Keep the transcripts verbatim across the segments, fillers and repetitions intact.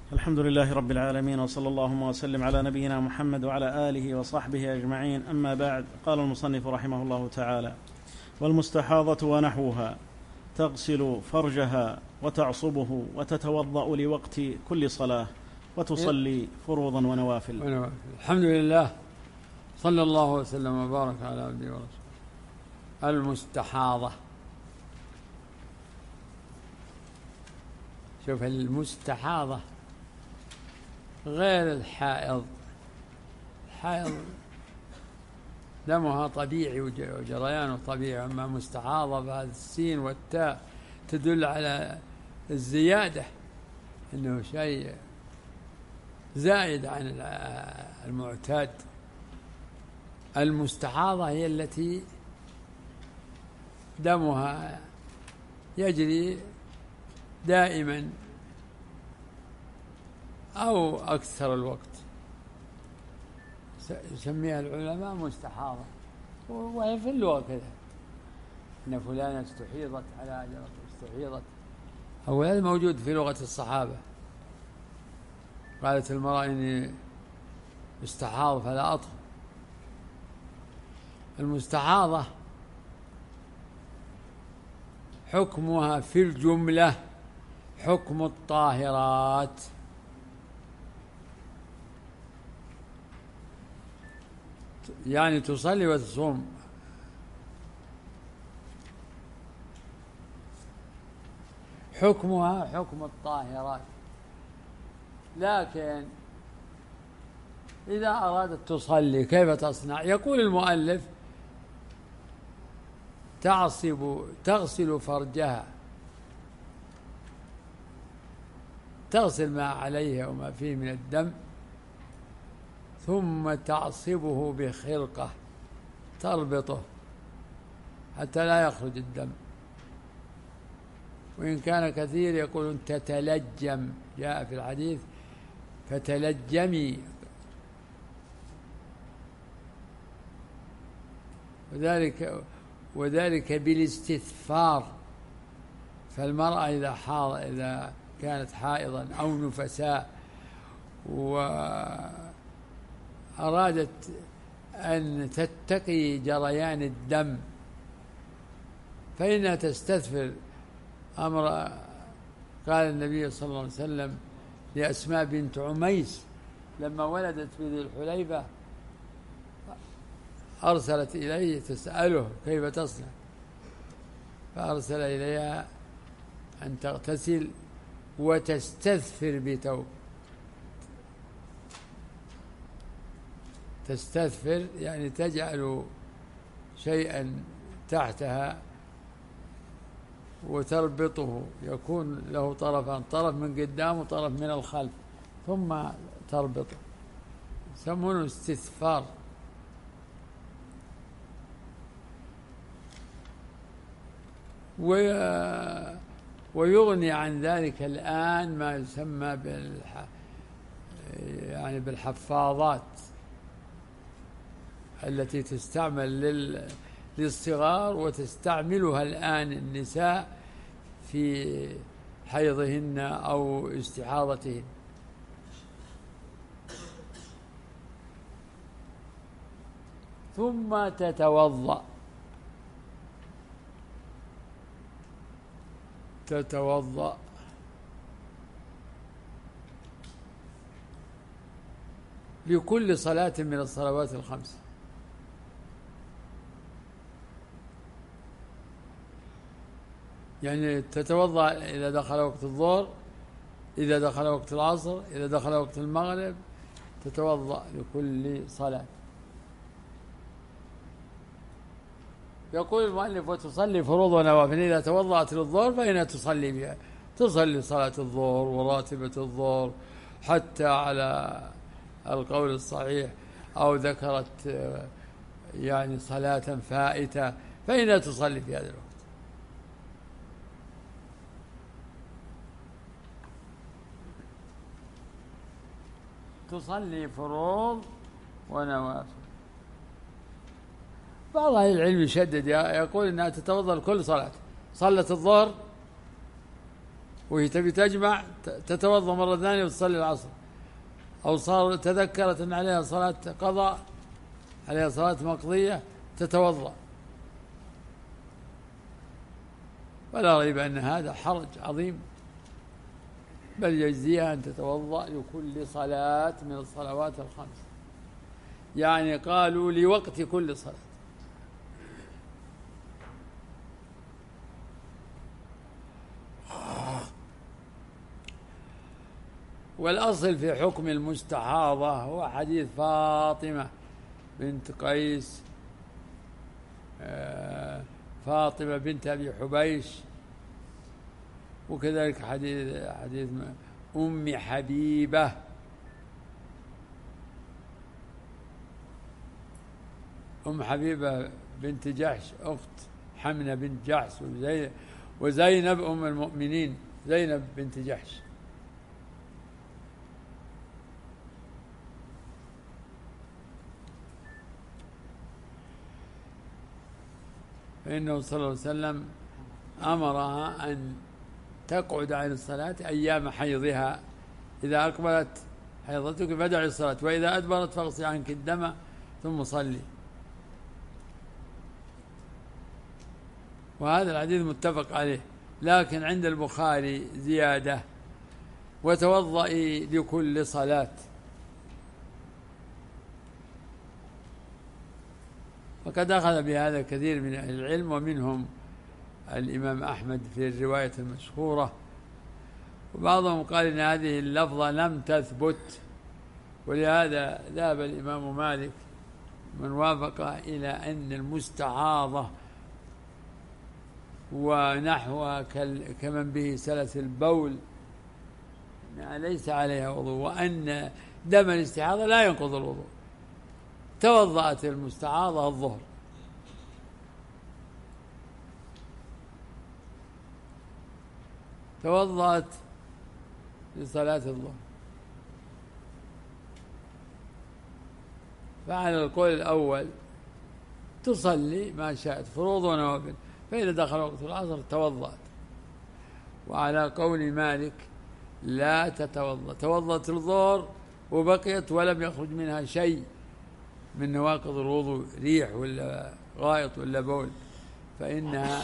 الحمد لله رب العالمين، وصلى اللهم وسلم على نبينا محمد وعلى آله وصحبه أجمعين. أما بعد، قال المصنف رحمه الله تعالى: والمستحاضة ونحوها تغسل فرجها وتعصبه وتتوضأ لوقت كل صلاة وتصلي فروضا ونوافل. الحمد لله، صلى الله وسلم وبارك على عبده ورسوله. المستحاضة، شوف، المستحاضة غير الحائض. الحائض دمها طبيعي وجريانه طبيعي، أما مستحاضة بهذا السين والتاء تدل على الزيادة، إنه شيء زائد عن المعتاد. المستحاضة هي التي دمها يجري دائما أو أكثر الوقت، يسميها العلماء مستحاضة. وهي في اللغة كذا، إن فلانة استحيضت على أجل استحيضت، أو هذا موجود في لغة الصحابة. قالت المرأة إني استحاض فلا أطهر. المستحاضة حكمها في الجملة حكم الطاهرات، يعني تصلي وتصوم، حكمها حكم الطاهرات. لكن إذا أرادت تصلي كيف تصنع؟ يقول المؤلف: تعصب تغسل فرجها، تغسل ما عليها وما فيه من الدم، ثم تعصبه بخرقة تربطه حتى لا يخرج الدم، وإن كان كثير يقولون تتلجم، جاء في الحديث فتلجمي، وذلك وذلك بالاستثفار. فالمرأة إذا حاض إذا كانت حائضا أو نفساء وأرادت أن تتقي جريان الدم فإنها تستثفر. أمر قال النبي صلى الله عليه وسلم لأسماء بنت عميس لما ولدت في ذي الحليفة، أرسلت إليه تسأله كيف تصنع، فأرسل إليها أن تغتسل وتستثفر بثوب. تستثفر يعني تجعل شيئا تحتها وتربطه، يكون له طرفان، طرف من قدام وطرف من الخلف، ثم تربطه، يسمونه استثفار. ويغني عن ذلك الآن ما يسمى بالح... يعني بالحفاظات التي تستعمل لل... للصغار، وتستعملها الآن النساء في حيضهن أو استحاضتهن. ثم تتوضأ تتوضأ لكل صلاة من الصلوات الخمس، يعني تتوضأ إذا دخل وقت الظهر، إذا دخل وقت العصر، إذا دخل وقت المغرب، تتوضأ لكل صلاة. يقول المؤلف: وتصلي فروض ونوافل. إذا توضأت للظهر فإنها تصلي بها، تصلي صلاة الظهر وراتبة الظهر حتى على القول الصحيح، أو ذكرت يعني صلاة فائتة فإنها تصلي في هذا الوقت. تصلي فروض ونوافل. بعض أهل العلم يشدد، يقول إنها تتوضأ لكل صلاة. صلت الظهر وهي تبي تجمع تتوضأ مرة ثانية وتصلي العصر، أو صار تذكرت أن عليها صلاة قضاء، عليها صلاة مقضية، تتوضأ. ولا ريب أن هذا حرج عظيم، بل يجزيها أن تتوضأ لكل صلاة من الصلوات الخمس، يعني قالوا لوقت كل صلاة. والأصل في حكم المستحاضة هو حديث فاطمة بنت قيس، فاطمة بنت أبي حبيش، وكذلك حديث حديث أم حبيبة أم حبيبة بنت جحش أخت حمنة بنت جحش، وزينب أم المؤمنين زينب بنت جحش. فإنه صلى الله عليه وسلم أمرها أن تقعد عن الصلاة أيام حيضها، إذا أقبلت حيضتك فدعي الصلاة، وإذا أدبرت فاغسلي عنك الدم ثم صلي. وهذا الحديث متفق عليه، لكن عند البخاري زيادة: وتوضئي لكل صلاة. وقد أخذ بهذا كثير من أهل العلم، ومنهم الإمام أحمد في الرواية المشهورة، وبعضهم قال إن هذه اللفظة لم تثبت، ولهذا ذهب الإمام مالك من وافق إلى أن المستعاضة ونحوها كمن به سلس البول ليس عليها وضوء، وأن دم الاستحاضة لا ينقض الوضوء. توضأت المستعاضة الظهر، توضأت لصلاة الظهر، فعلى القول الأول تصلي ما شاءت فروض ونوافل، فإذا دخل وقت العصر توضأت. وعلى قول مالك لا تتوضأ، توضأت الظهر وبقيت ولم يخرج منها شيء من نواقض الوضوء، ريح ولا غائط ولا بول، فإنها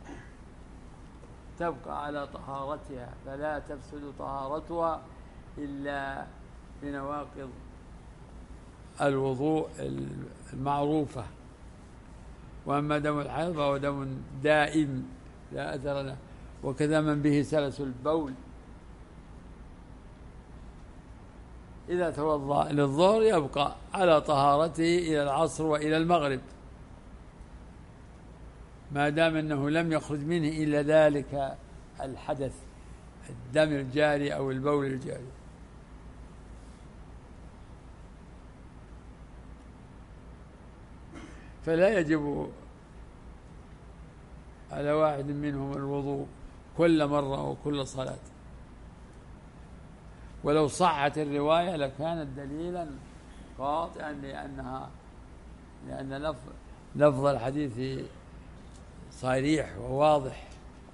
تبقى على طهارتها، فلا تفسد طهارتها إلا بنواقض الوضوء المعروفة. وأما دم الحيض فهو دم دائم لا أثر له، وكذا من به سلس البول إذا توضأ للظهر يبقى على طهارته إلى العصر وإلى المغرب، ما دام أنه لم يخرج منه إلا ذلك الحدث، الدم الجاري أو البول الجاري. فلا يجب على واحد منهم الوضوء كل مرة وكل صلاة. ولو صحت الرواية لكانت دليلا قاطعا، لأنها لأن لفظ, لفظ الحديث صريح وواضح.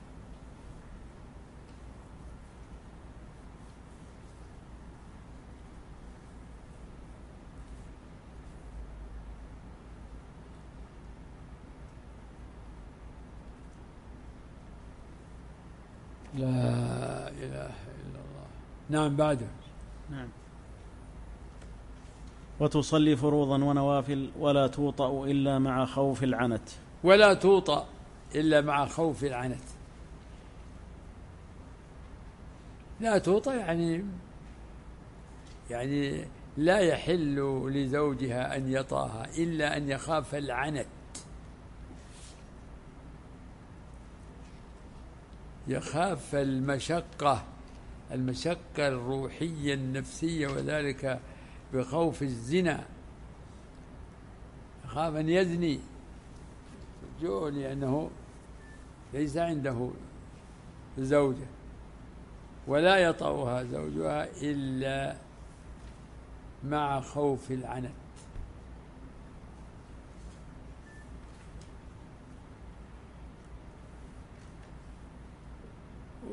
لا إله إلا الله. نعم بعده. نعم. وتصلي فروضا ونوافل ولا توطأ إلا مع خوف العنت. ولا توطأ إلا مع خوف العنت. لا توطأ يعني يعني لا يحل لزوجها أن يطأها إلا أن يخاف العنت، يخاف المشقة المشقة الروحية النفسية، وذلك بخوف الزنا، يخاف أن يزني جو لأنه ليس عنده زوجة، ولا يطأها زوجها إلا مع خوف العنت.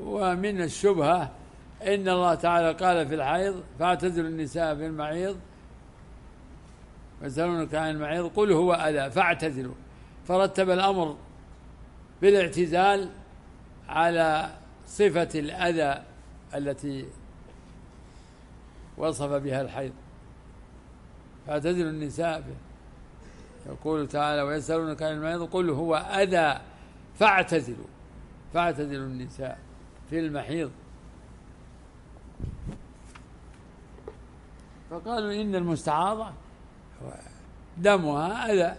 ومن الشبهة إن الله تعالى قال في الحيض فاعتزلوا النساء في المحيض ويسألونك عن المحيض قل هو أذى فاعتزلوا، فرتب الأمر بالاعتزال على صفة الأذى التي وصف بها الحيض. فاعتزلوا النساء به. يقول تعالى ويسألونك عن المحيض قل هو أذى فاعتزلوا فاعتزلوا النساء في المحيض. فقالوا إن المستعاضة دمها أذى.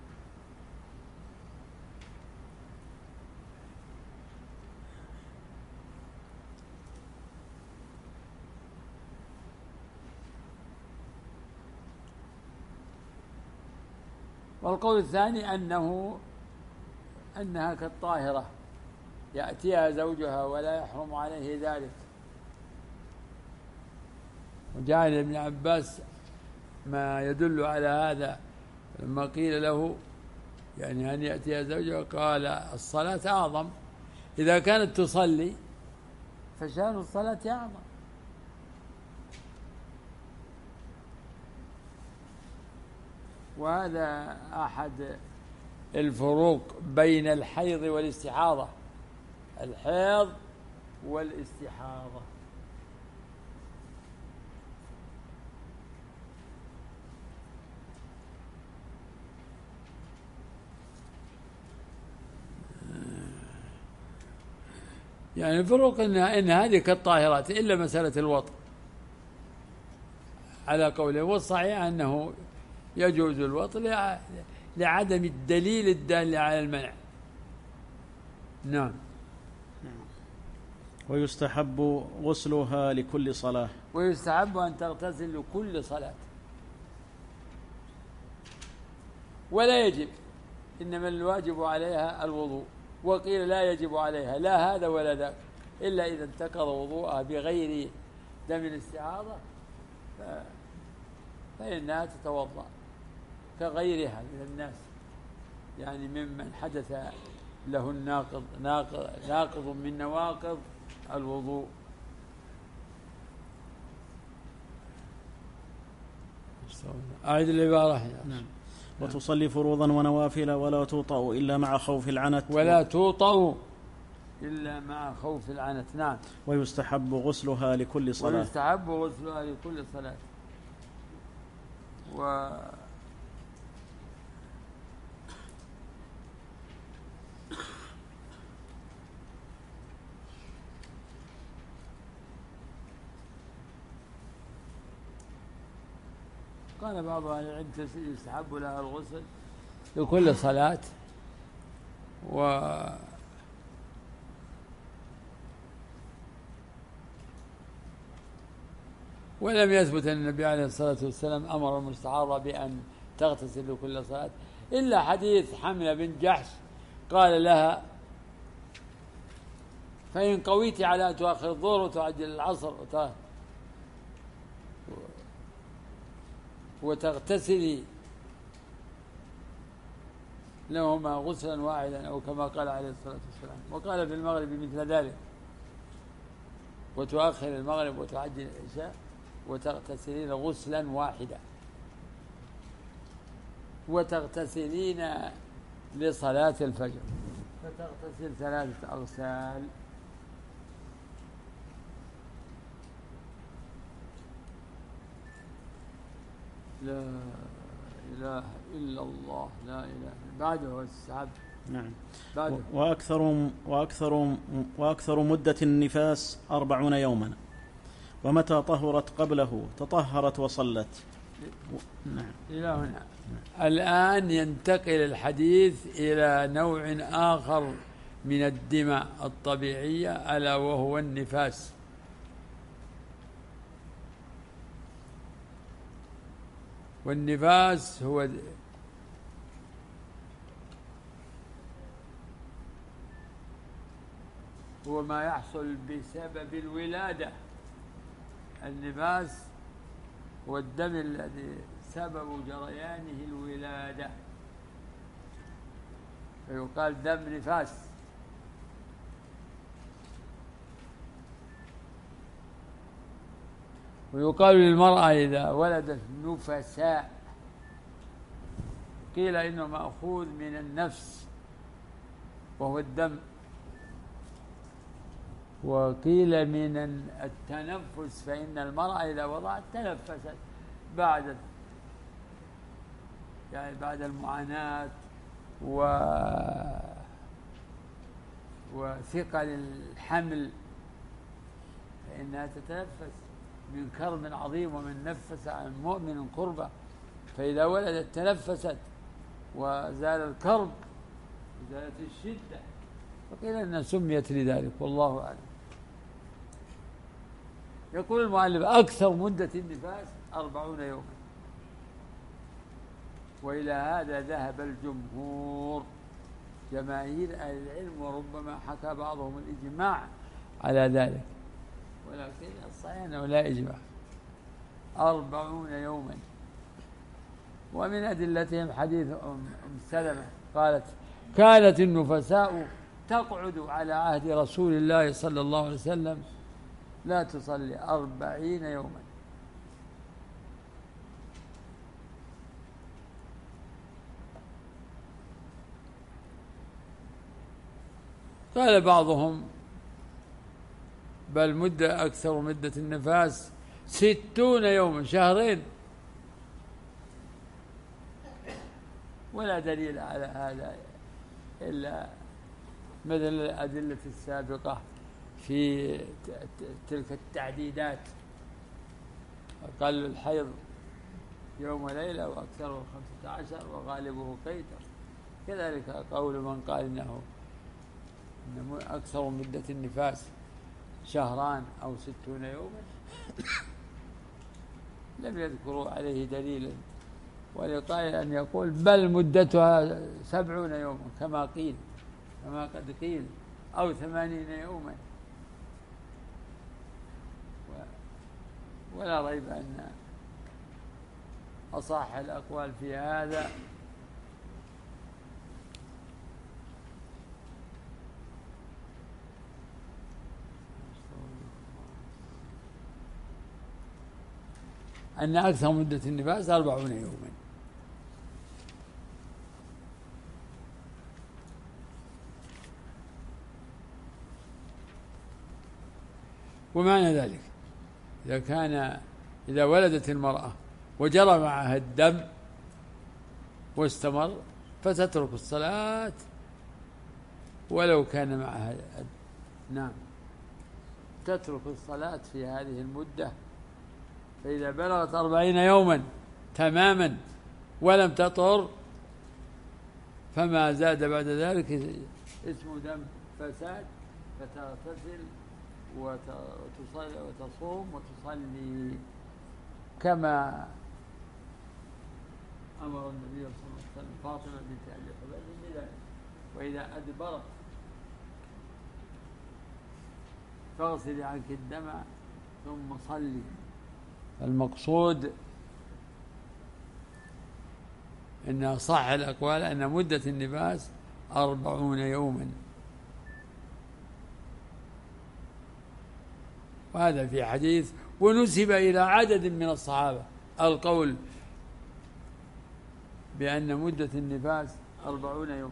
والقول الثاني أنه أنها كالطاهرة يأتيها زوجها ولا يحرم عليه ذلك. وجعل ابن عباس ما يدل على هذا لما قيل له يعني أن يأتيها زوجها قال الصلاة أعظم، إذا كانت تصلي فشأن الصلاة أعظم. وهذا أحد الفروق بين الحيض والاستحاضة، الحيض والاستحاضة. يعني الفروق إن, إن هذه كالطاهرات إلا مسألة الوطء على قوله، والصحيح أنه يجوز الوطء لعدم الدليل الدال على المنع. نعم. ويستحب غسلها لكل صلاة. ويستحب أن تغتسل لكل صلاة، ولا يجب، إنما الواجب عليها الوضوء. وقيل لا يجب عليها لا هذا ولا ذاك، إلا إذا انتقض وضوءها بغير دم الاستعاضة فإنها تتوضأ كغيرها من الناس، يعني ممن حدث له الناقض ناقض, ناقض من نواقض الوضوء. أعيد العبارة. نعم. وتصلي فروضا ونوافل ولا توطأ إلا مع خوف العنت. ولا توطأ إلا مع خوف العنت. نعم. ويستحب غسلها لكل صلاة. ويستحب غسلها لكل صلاة. و قال بعض أهل العلم يستحب لها الغسل لكل صلاة. و ولم يثبت أن النبي عليه الصلاة والسلام أمر المستعاضة بأن تغتسل لكل صلاة، إلا حديث حملة بن جحش قال لها فإن قويت على أن تؤخر الظهر وتعجل العصر وتغتسلي لهما غسلا واحدا أو كما قال عليه الصلاة والسلام. وقال في المغرب مثل ذلك، وتؤخر المغرب وتعجل العشاء وتغتسلين غسلا واحدا، وتغتسلين لصلاة الفجر فتغتسل ثلاثة أغسال. لا إله إلا الله. لا إله بعده السحاب. نعم. بعده. وأكثر وأكثر وأكثر مدة النفاس أربعون يوما، ومتى طهرت قبله تطهرت وصلت. نعم. إلى هنا. الآن ينتقل الحديث إلى نوع آخر من الدماء الطبيعية ألا وهو النفاس. والنفاس هو هو ما يحصل بسبب الولادة. النفاس هو الدم الذي سبب جريانه الولادة، فيقال دم نفاس. ويقال للمرأة إذا ولدت نفساء قيل إنه مأخوذ من النفس وهو الدم، وقيل من التنفس، فإن المرأة إذا وضعت تنفست بعد يعني بعد المعاناة و وثقل الحمل فإنها تتنفس من كرب عظيم، ومن نفس عن مؤمن كربة، فإذا ولدت تنفست وزال الكرب وزالت الشدة، فقيل أنها سميت لذلك، والله أعلم. يقول المؤلف: أكثر مدة النفاس أربعون يوما، وإلى هذا ذهب الجمهور جماهير أهل العلم، وربما حكى بعضهم الإجماع على ذلك، ولكن الصحيح أنه لا إجماع. أربعون يوما. ومن أدلتهم حديث أم سلمة قالت: كانت النفساء تقعد على عهد رسول الله صلى الله عليه وسلم لا تصلي أربعين يوما. قال بعضهم: بل مدة أكثر مدة النفاس ستون يوما، شهرين، ولا دليل على هذا إلا مثل الأدلة السابقة في تلك التعديدات: أقل الحيض يوم وليلة، وأكثره خمسة عشر، وغالبه قيتر. كذلك قول من قال إنه إن أكثر مدة النفاس شهران أو ستون يوما لم يذكروا عليه دليلا، ولقائل أن يقول بل مدتها سبعون يوما كما قيل كما قد قيل، أو ثمانين يوما. ولا ريب أن أصح الأقوال في هذا أن أكثر مدة النفاس أربعون يوما. ومعنى ذلك إذا كان إذا ولدت المرأة وجرى معها الدم واستمر فتترك الصلاة ولو كان معها الدم. نعم، تترك الصلاة في هذه المدة، فإذا بلغت أربعين يوما تماما ولم تطهر فما زاد بعد ذلك اسمه دم فساد، فتغتسل وتصلي وتصوم وتصلي كما أمر النبي صلى الله عليه وسلم فاطمة بنت أبي حبيب بذلك: وإذا أدبرت فاغسلي عنك الدمع ثم صلي. المقصود إن صح الأقوال أن مدة النفاس أربعون يوما، وهذا في حديث. ونسب إلى عدد من الصحابة القول بأن مدة النفاس أربعون يوما.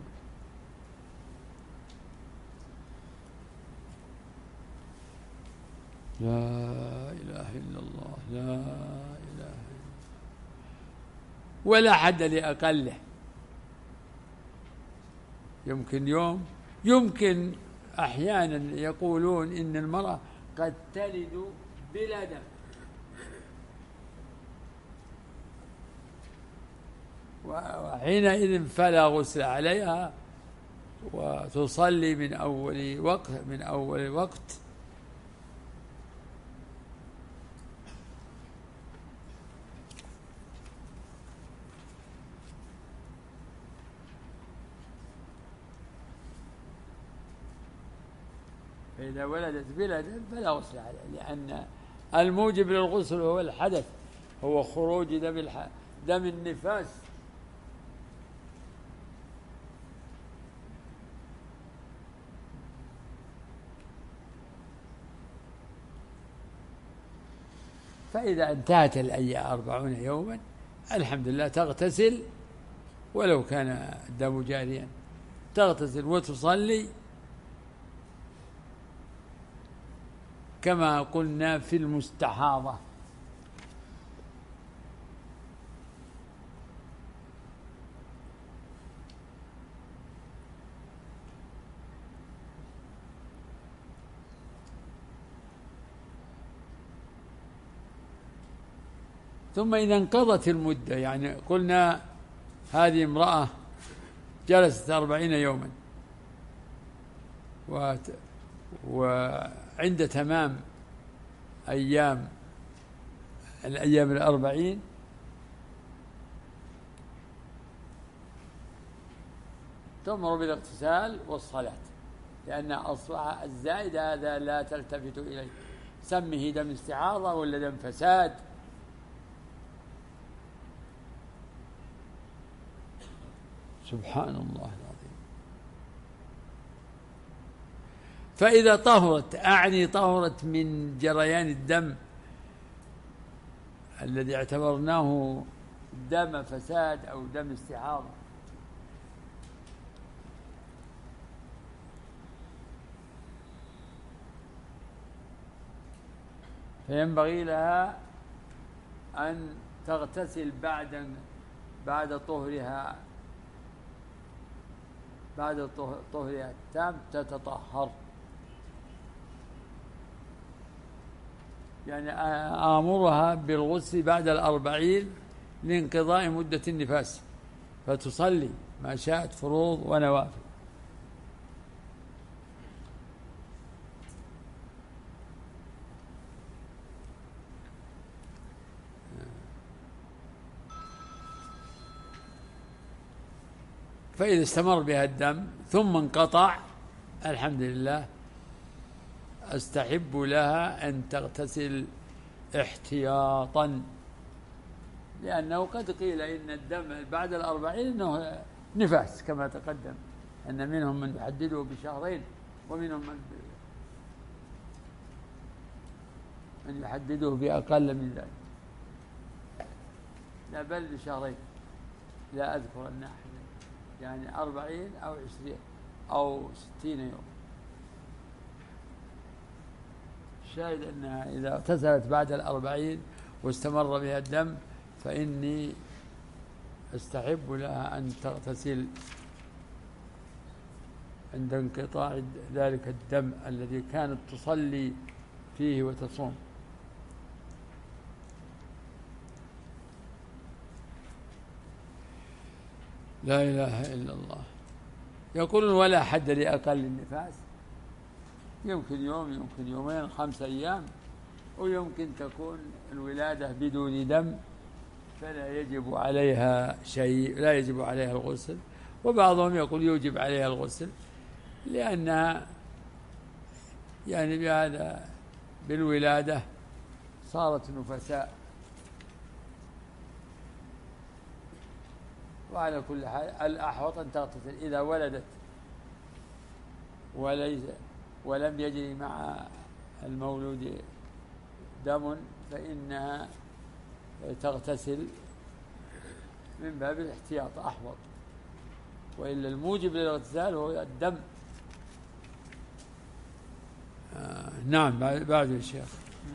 لا إله إلا الله، لا إله إلا الله، ولا حد لأقله. يمكن يوم، يمكن أحيانا يقولون إن المرأة قد تلد بلا دم، وحينئذ فلا غسل عليها وتصلي من أول وقت من أول وقت. فإذا ولدت بلا دم فلا غسل عليها، لأن الموجب للغسل هو الحدث، هو خروج دم الح... دم النفاس. فإذا انتهت الأيام أربعون يوما الحمد لله تغتسل ولو كان الدم جاريا، تغتسل وتصلي كما قلنا في المستحاضة. ثم إذا انقضت المدة، يعني قلنا هذه امرأة جلست أربعين يوما وعند تمام أيام الأيام الأربعين تؤمر بالاغتسال والصلاة، لأن أصبح الزائد هذا لا تلتفت إليه، سمه دم استحاضة ولا دم فساد. سبحان الله العظيم. فإذا طهرت، أعني طهرت من جريان الدم الذي اعتبرناه دم فساد أو دم استحاضة، فينبغي لها أن تغتسل بعد بعد طهرها بعد طهرها التام، تتطهر. يعني آمرها بالغسل بعد الأربعين لانقضاء مدة النفاس، فتصلي ما شاءت فروض ونوافل. فإذا استمر بها الدم ثم انقطع الحمد لله أستحب لها أن تغتسل احتياطا، لأنه قد قيل إن الدم بعد الأربعين إنه نفاس كما تقدم، أن منهم من يحدده بشهرين ومنهم من من يحدده بأقل من ذلك، لا بل بشهرين، لا أذكر الناحية، يعني أربعين أو عشرين أو ستين يوم. الشاهد أنها إذا اغتسلت بعد الأربعين واستمر بها الدم فإني أستحب لها أن تغتسل عند انقطاع ذلك الدم الذي كانت تصلي فيه وتصوم. لا إله إلا الله. يقولون ولا حد لأقل النفاس، يمكن يوم، يمكن يومين، خمسة أيام، ويمكن تكون الولادة بدون دم فلا يجب عليها شيء، لا يجب عليها الغسل. وبعضهم يقول يوجب عليها الغسل لأنها يعني بهذا بالولادة صارت نفساء. وعلى كل حال الأحوط أن تغتسل إذا ولدت وليس ولم يجري مع المولود دم فإنها تغتسل من باب الاحتياط أحوط، وإلا الموجب للاغتسال هو الدم. آه نعم. بعد يا شيخ.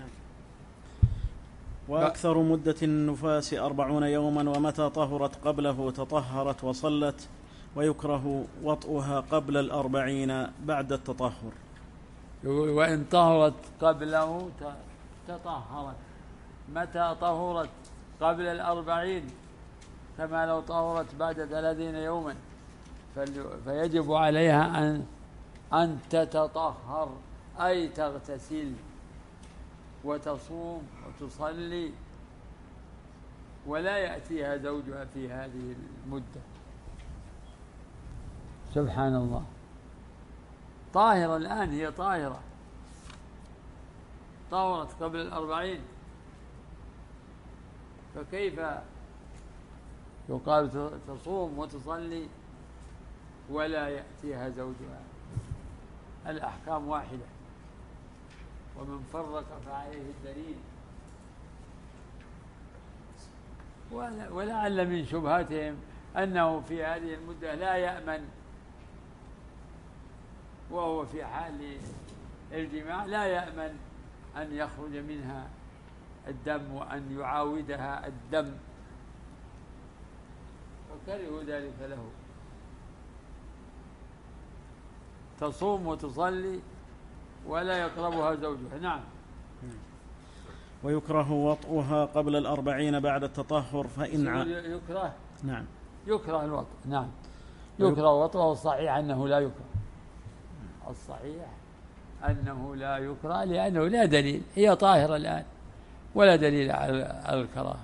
وأكثر مدة النفاس أربعون يوما، ومتى طهرت قبله تطهرت وصلت، ويكره وطئها قبل الأربعين بعد التطهر. يقول وإن طهرت قبله تطهرت. متى طهرت قبل الأربعين؟ كما لو طهرت بعد ثلاثين يوما فيجب عليها أن أن تتطهر، أي تغتسل وتصوم وتصلي، ولا يأتيها زوجها في هذه المدة. سبحان الله. طاهرة الآن، هي طاهرة، طهرت قبل الأربعين، فكيف يقال تصوم وتصلي ولا يأتيها زوجها؟ الأحكام واحدة، ومن فرق فعليه الدليل. ولعل من شبهاتهم أنه في هذه المدة لا يأمن، وهو في حال الجماع لا يأمن أن يخرج منها الدم وأن يعاودها الدم، فكرهوا ذلك له. تصوم وتصلي ولا يقربها زوجها. نعم. ويكره وطئها قبل الأربعين بعد التطهر فإن ع... يكره نعم يكره الوطء. نعم يكره وطئه، والصحيح أنه لا يكره. الصحيح أنه لا يكره لأنه لا دليل، هي طاهرة الآن ولا دليل على الكراهة.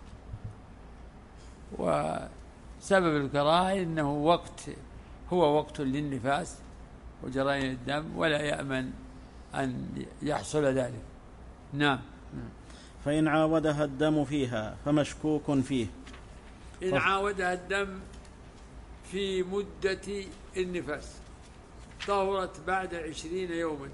وسبب الكراهة إنه وقت هو وقت للنفاس وجريان الدم، ولا يأمن أن يحصل ذلك. نعم. فإن عاودها الدم فيها فمشكوك فيه. إن عاودها الدم في مدة النفاس طهرت بعد عشرين يوما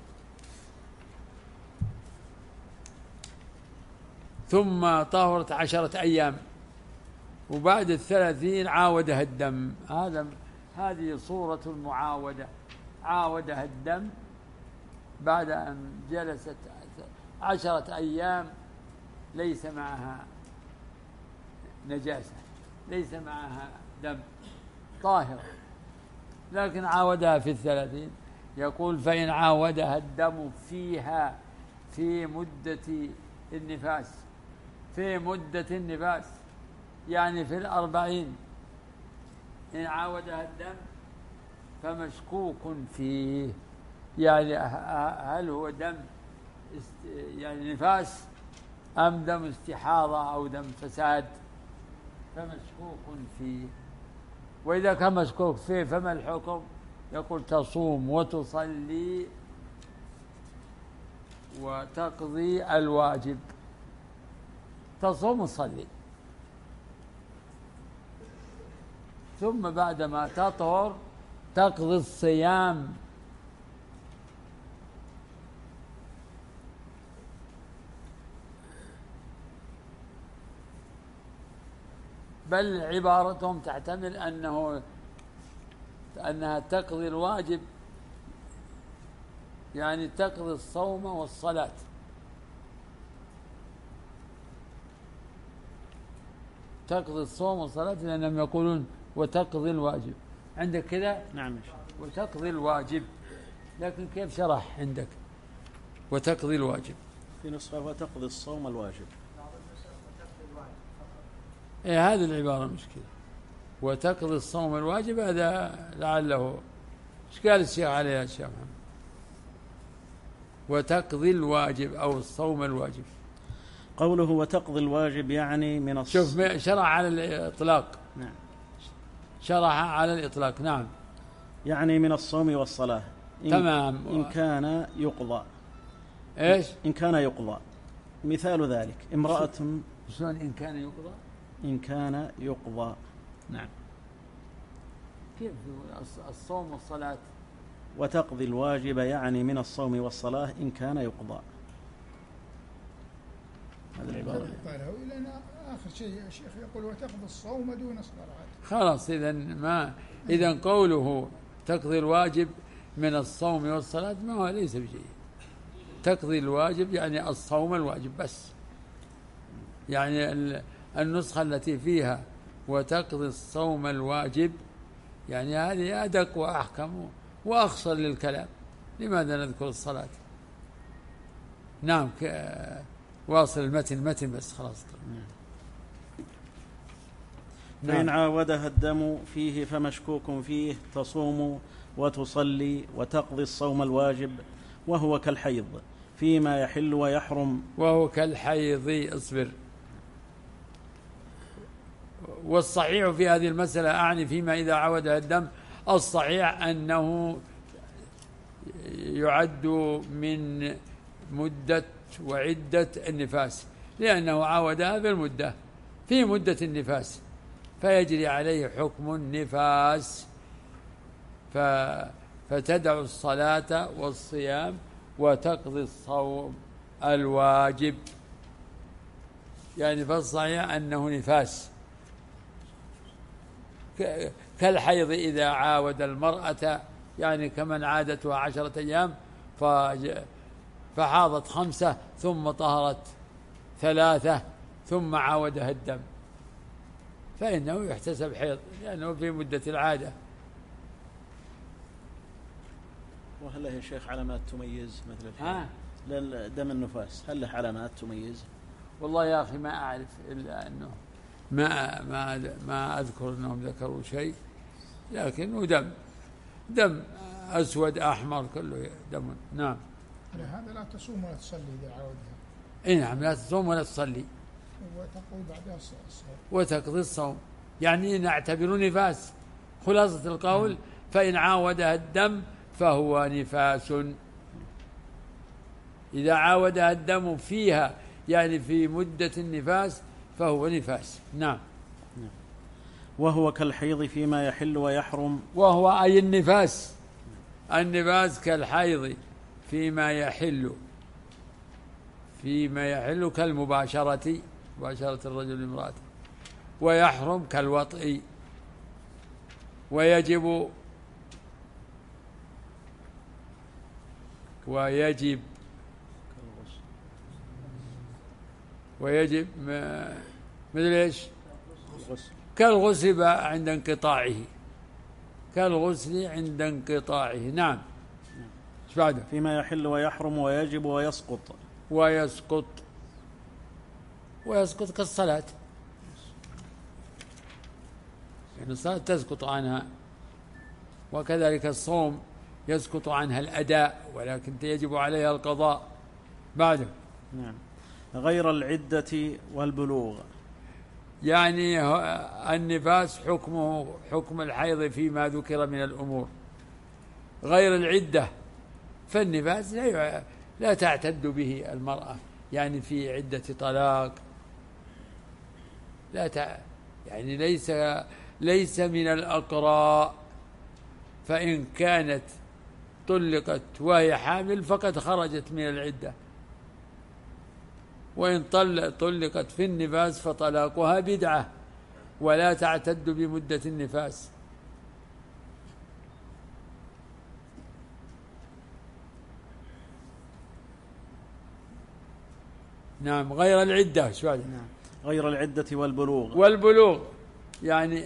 ثم طهرت عشرة أيام وبعد الثلاثين عاودها الدم، هذا هذه صورة المعاودة. عاودها الدم بعد أن جلست عشرة أيام ليس معها نجاسة، ليس معها دم، طاهرة، لكن عاودها في الثلاثين. يقول فإن عاودها الدم فيها في مدة النفاس، في مدة النفاس يعني في الأربعين، إن عاودها الدم فمشكوك فيه، يعني هل هو دم يعني نفاس أم دم استحاضة أو دم فساد، فمشكوك فيه. وإذا كان مشكوك فيه فما الحكم؟ يقول تصوم وتصلي وتقضي الواجب. تصوم وتصلي ثم بعدما تطهر تقضي الصيام. بل عبارتهم تحتمل أنه أنها تقضي الواجب، يعني تقضي الصوم والصلاة. تقضي الصوم والصلاة لأنهم يقولون وتقضي الواجب. عندك كذا؟ نعم. وتقضي الواجب، لكن كيف شرح عندك وتقضي الواجب؟ في نسخة وتقضي الصوم الواجب. إيه هذه العبارة مشكلة. وتقضي الصوم الواجب هذا لعله ايش قال الشيخ عليه يا شيخ محمد؟ وتقضي الواجب أو الصوم الواجب. قوله وتقضي الواجب يعني من الصوم. شوف شرع على الإطلاق. نعم. شرع على الإطلاق. نعم. يعني من الصوم والصلاة. إن تمام. إن كان يقضى. إيش؟ إن كان يقضى. مثال ذلك امرأة. شلون إن كان يقضى؟ إن كان يقضى. نعم. كيف الصوم والصلاة؟ وتقضي الواجب يعني من الصوم والصلاة إن كان يقضى. هذه العبارة. لأن آخر شيء يا شيخ يقول وتقضي الصوم دون الصلاة. خلاص إذا ما إذا قوله تقضي الواجب من الصوم والصلاة ما هو ليس بشيء. تقضي الواجب يعني الصوم الواجب بس. يعني النسخة التي فيها وتقضي الصوم الواجب يعني هذه أدق وأحكم وأخصر للكلام. لماذا نذكر الصلاة؟ نعم. واصل المتن المتن بس خلاص. نعم. فإن عاودها الدم فيه فمشكوك فيه تصوم وتصلي وتقضي الصوم الواجب وهو كالحيض فيما يحل ويحرم. وهو كالحيض. اصبر. والصحيح في هذه المسألة أعني فيما إذا عودها الدم، الصحيح أنه يعد من مدة وعدة النفاس، لأنه عاودها بالمدة في مدة النفاس، فيجري عليه حكم النفاس، فتدع الصلاة والصيام وتقضي الصوم الواجب. يعني فالصحيح أنه نفاس كالحيض إذا عاود المرأة، يعني كمن عادتها عشرة أيام فحاضت خمسة ثم طهرت ثلاثة ثم عاودها الدم، فإنه يحتسب حيض لأنه في مدة العادة. وهل له يا شيخ علامات تميز مثل الحيض؟ دم النفاس هل له علامات تميز؟ والله يا أخي ما أعرف، إلا أنه ما ما ما أذكر أنهم ذكروا شيء، لكنه دم دم أسود أحمر كله دم. نعم. لهذا لا تصوم ولا تصلي إذا عودها. إيه نعم، لا تصوم ولا تصلي وتقضي بعدها الصوم وتقضي الصوم، يعني نعتبر نفاس. خلاصة القول فإن عاودها الدم فهو نفاس، إذا عاودها الدم فيها يعني في مدة النفاس فهو نفاس. نعم. وهو كالحيض فيما يحل ويحرم. وهو أي النفاس، النفاس كالحيض فيما يحل، فيما يحل كالمباشرة، مباشرة الرجل لامرأته، ويحرم كالوطء، ويجب ويجب ويجب مثل ايش؟ كالغسل عند انقطاعه، كالغسل عند انقطاعه. نعم. ايش بعده؟ فيما يحل ويحرم ويجب ويسقط. ويسقط ويسقط كالصلاة، يعني الصلاة تسقط عنها، وكذلك الصوم يسقط عنها الأداء ولكن يجب عليها القضاء. بعده. نعم. غير العدة والبلوغ، يعني النفاس حكمه حكم الحيض فيما ذكر من الأمور. غير العدة فالنفاس لا لا تعتد به المرأة، يعني في عدة طلاق لا تع... يعني ليس ليس من الأقراء، فإن كانت طلقت وهي حامل فقد خرجت من العدة، وإن طلقت في النفاس فطلاقها بدعة ولا تعتد بمدة النفاس. نعم. غير العدة شو هذا؟ نعم. غير العدة والبلوغ. والبلوغ يعني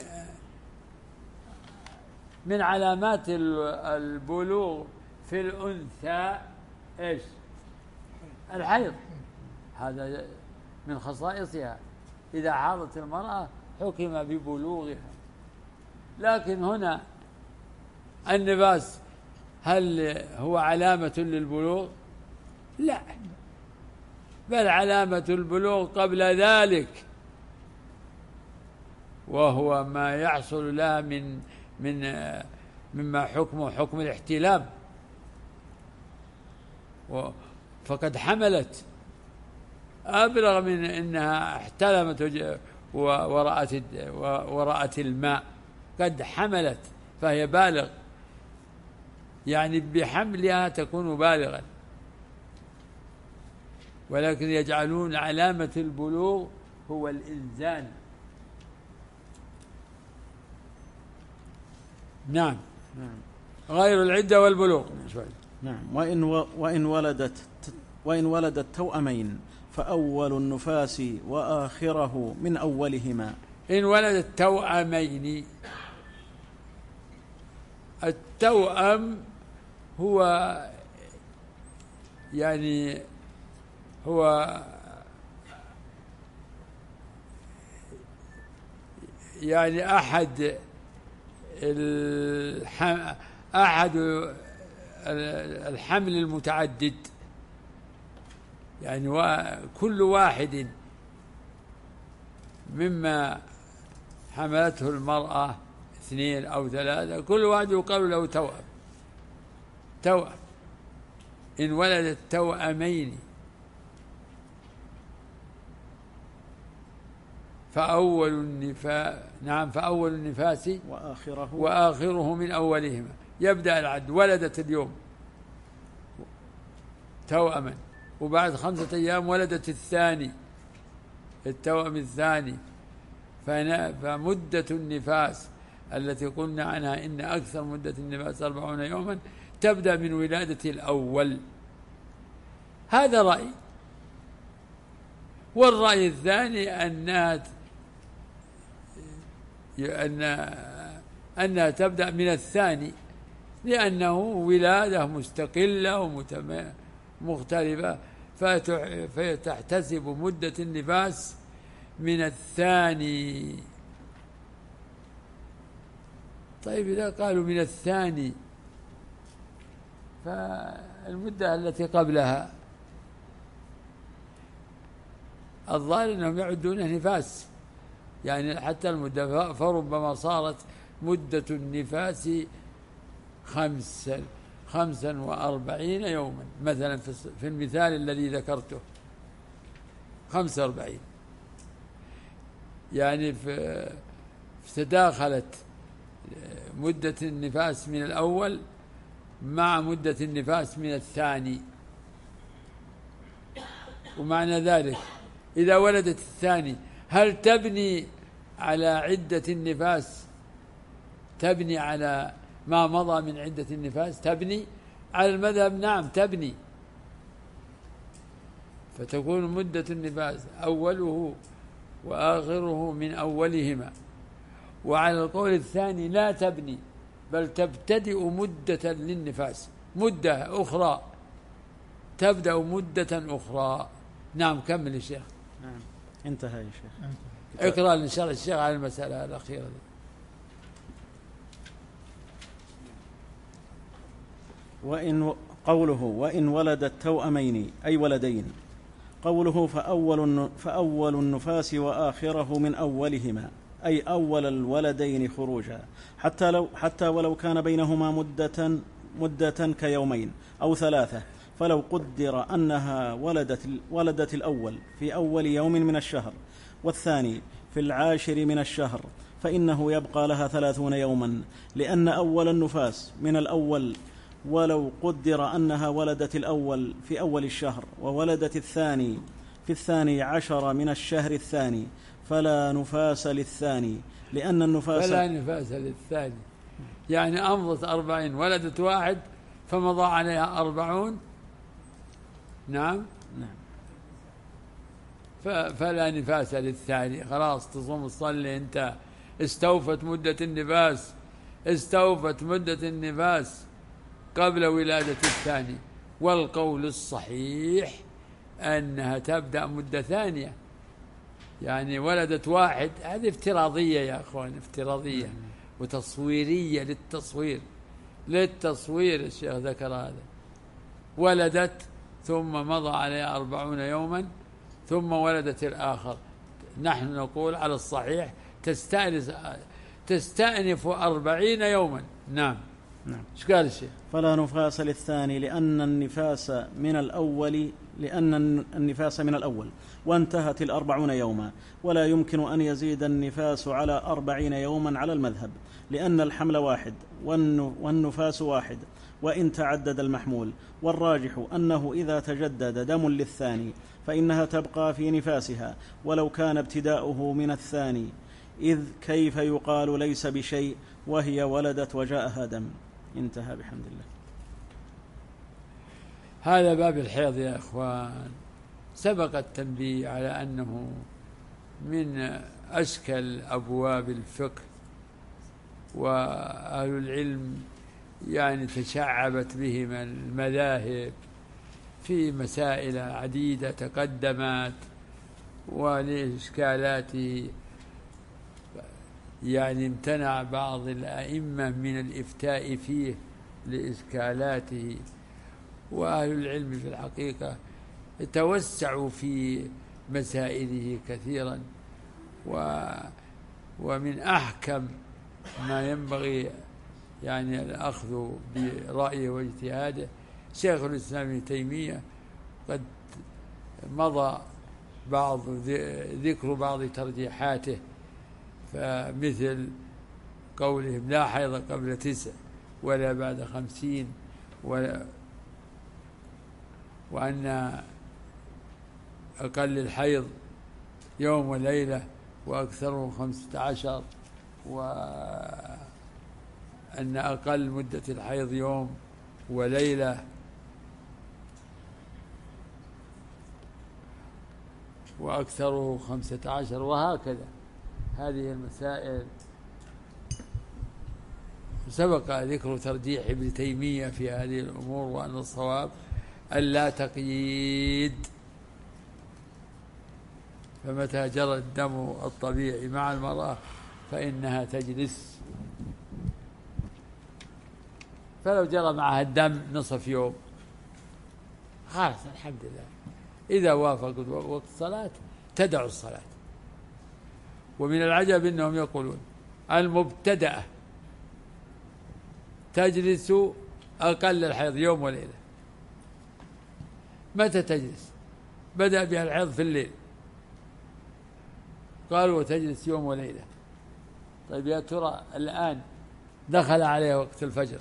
من علامات البلوغ في الأنثى إيش؟ الحيض، هذا من خصائصها. إذا حاضت المرأة حكم ببلوغها. لكن هنا النفاس هل هو علامة للبلوغ؟ لا، بل علامة البلوغ قبل ذلك، وهو ما يحصل لها من من مما حكمه حكم الاحتلام، فقد حملت أبلغ من أنها احتلمت ورأت ورأت الماء، قد حملت فهي بالغ، يعني بحملها تكون بالغا، ولكن يجعلون علامة البلوغ هو الإنزال. نعم. نعم. غير العدة والبلوغ. نعم. وإن و... وإن ولدت وإن ولدت توأمين فأول النفاس وآخره من أولهما. إن ولدت توأمين، التوأم هو يعني هو يعني أحد الحم أحد الحمل المتعدد، يعني كل واحد مما حملته المرأة اثنين أو ثلاثة كل واحد يقال له توأم. توأم. إن ولدت توأمين فأول النفاس نعم فأول النفاس وآخره وآخره من أولهما. يبدأ العد، ولدت اليوم توأما، وبعد خمسة أيام ولدت الثاني التوأم الثاني، فمدة النفاس التي قلنا عنها إن أكثر مدة النفاس أربعون يوما تبدأ من ولادة الأول. هذا رأي. والرأي الثاني أنها أنها تبدأ من الثاني، لأنه ولادة مستقلة ومختلفة، فتحتسب مدة النفاس من الثاني. طيب إذا قالوا من الثاني فالمدة التي قبلها الظاهر أنهم يعدونها نفاس، يعني حتى المدة، فربما صارت مدة النفاس خمسا خمسا وأربعين يوما مثلا في المثال الذي ذكرته، خمسة وأربعين، يعني في تداخلت مدة النفاس من الأول مع مدة النفاس من الثاني. ومعنى ذلك إذا ولدت الثاني هل تبني على عدة النفاس، تبني على ما مضى من عدة النفاس، تبني على المذهب نعم تبني، فتكون مدة النفاس أوله وآخره من أولهما. وعلى القول الثاني لا تبني، بل تبتدئ مدة للنفاس، مدة أخرى، تبدأ مدة أخرى. نعم كمل يا شيخ. نعم انتهى يا شيخ. اقرأ إن شاء الله الشيخ على المسألة الأخيرة دي. وإن قوله وإن ولدت توأمين أي ولدين، قوله فأول, فأول النفاس وآخره من أولهما أي أول الولدين خروجا، حتى, لو حتى ولو كان بينهما مدة, مدة كيومين أو ثلاثة، فلو قدر أنها ولدت, ولدت الأول في أول يوم من الشهر والثاني في العاشر من الشهر، فإنه يبقى لها ثلاثون يوما، لأن أول النفاس من الأول، ولو قدر أنها ولدت الأول في أول الشهر وولدت الثاني في الثاني عشر من الشهر الثاني، فلا نفاس للثاني، لأن النفاس فلا نفاس للثاني، يعني أمضت أربعين ولدت واحد فمضى عليها أربعون. نعم نعم فلا نفاس للثاني، خلاص تصوم تصلي انت، استوفت مدة النفاس، استوفت مدة النفاس قبل ولادة الثاني. والقول الصحيح أنها تبدأ مدة ثانية، يعني ولدت واحد، هذه افتراضية يا أخوان، افتراضية وتصويرية للتصوير للتصوير الشيخ ذكر هذا. ولدت ثم مضى عليها أربعون يوما ثم ولدت الآخر، نحن نقول على الصحيح تستأنف تستأنف أربعين يوما. نعم نعم. ايش قال الشيخ؟ فلا نفاس للثاني لأن النفاس من الأول لأن النفاس من الأول وانتهت الأربعون يوما، ولا يمكن أن يزيد النفاس على أربعين يوما على المذهب، لأن الحمل واحد والنفاس واحد وإن تعدد المحمول. والراجح أنه إذا تجدد دم للثاني فإنها تبقى في نفاسها ولو كان ابتداؤه من الثاني، إذ كيف يقال ليس بشيء وهي ولدت وجاءها دم. انتهى بحمد الله. هذا باب الحيض يا إخوان، سبق التنبيه على أنه من أشكل أبواب الفقه، وأهل العلم يعني تشعبت بهم المذاهب في مسائل عديدة تقدمت، ولإشكالاته يعني امتنع بعض الأئمة من الإفتاء فيه لإشكالاته. وأهل العلم في الحقيقة توسعوا في مسائله كثيرا، و ومن أحكم ما ينبغي يعني الأخذ برأيه واجتهاده شيخ الإسلام ابن تيمية قد مضى بعض ذكر بعض ترجيحاته، فمثل قولهم لا حيض قبل تسع ولا بعد خمسين، ولا وأن أقل الحيض يوم وليلة وأكثره خمسة عشر، وأن أقل مدة الحيض يوم وليلة، وأكثره خمسة عشر، وهكذا. هذه المسائل سبق ذكر ترجيح ابن تيمية في هذه الأمور، وأن الصواب ألا تقييد، فمتى جرى الدم الطبيعي مع المرأة فإنها تجلس، فلو جرى معها الدم نصف يوم خلاص الحمد لله، إذا وافق وقت الصلاة تدع الصلاة. ومن العجب أنهم يقولون المبتدأة تجلس أقل الحيض يوم وليلة. متى تجلس؟ بدأ بها الحيض في الليل، قالوا وتجلس يوم وليلة. طيب يا ترى الآن دخل عليها وقت الفجر،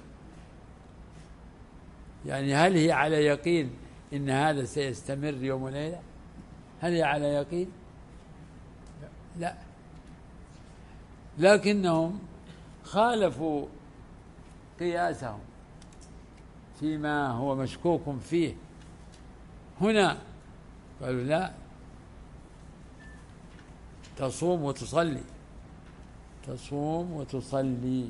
يعني هل هي على يقين إن هذا سيستمر يوم وليلة؟ هل هي على يقين؟ لا، لكنهم خالفوا قياسهم فيما هو مشكوك فيه. هنا قالوا لا، تصوم وتصلي، تصوم وتصلي،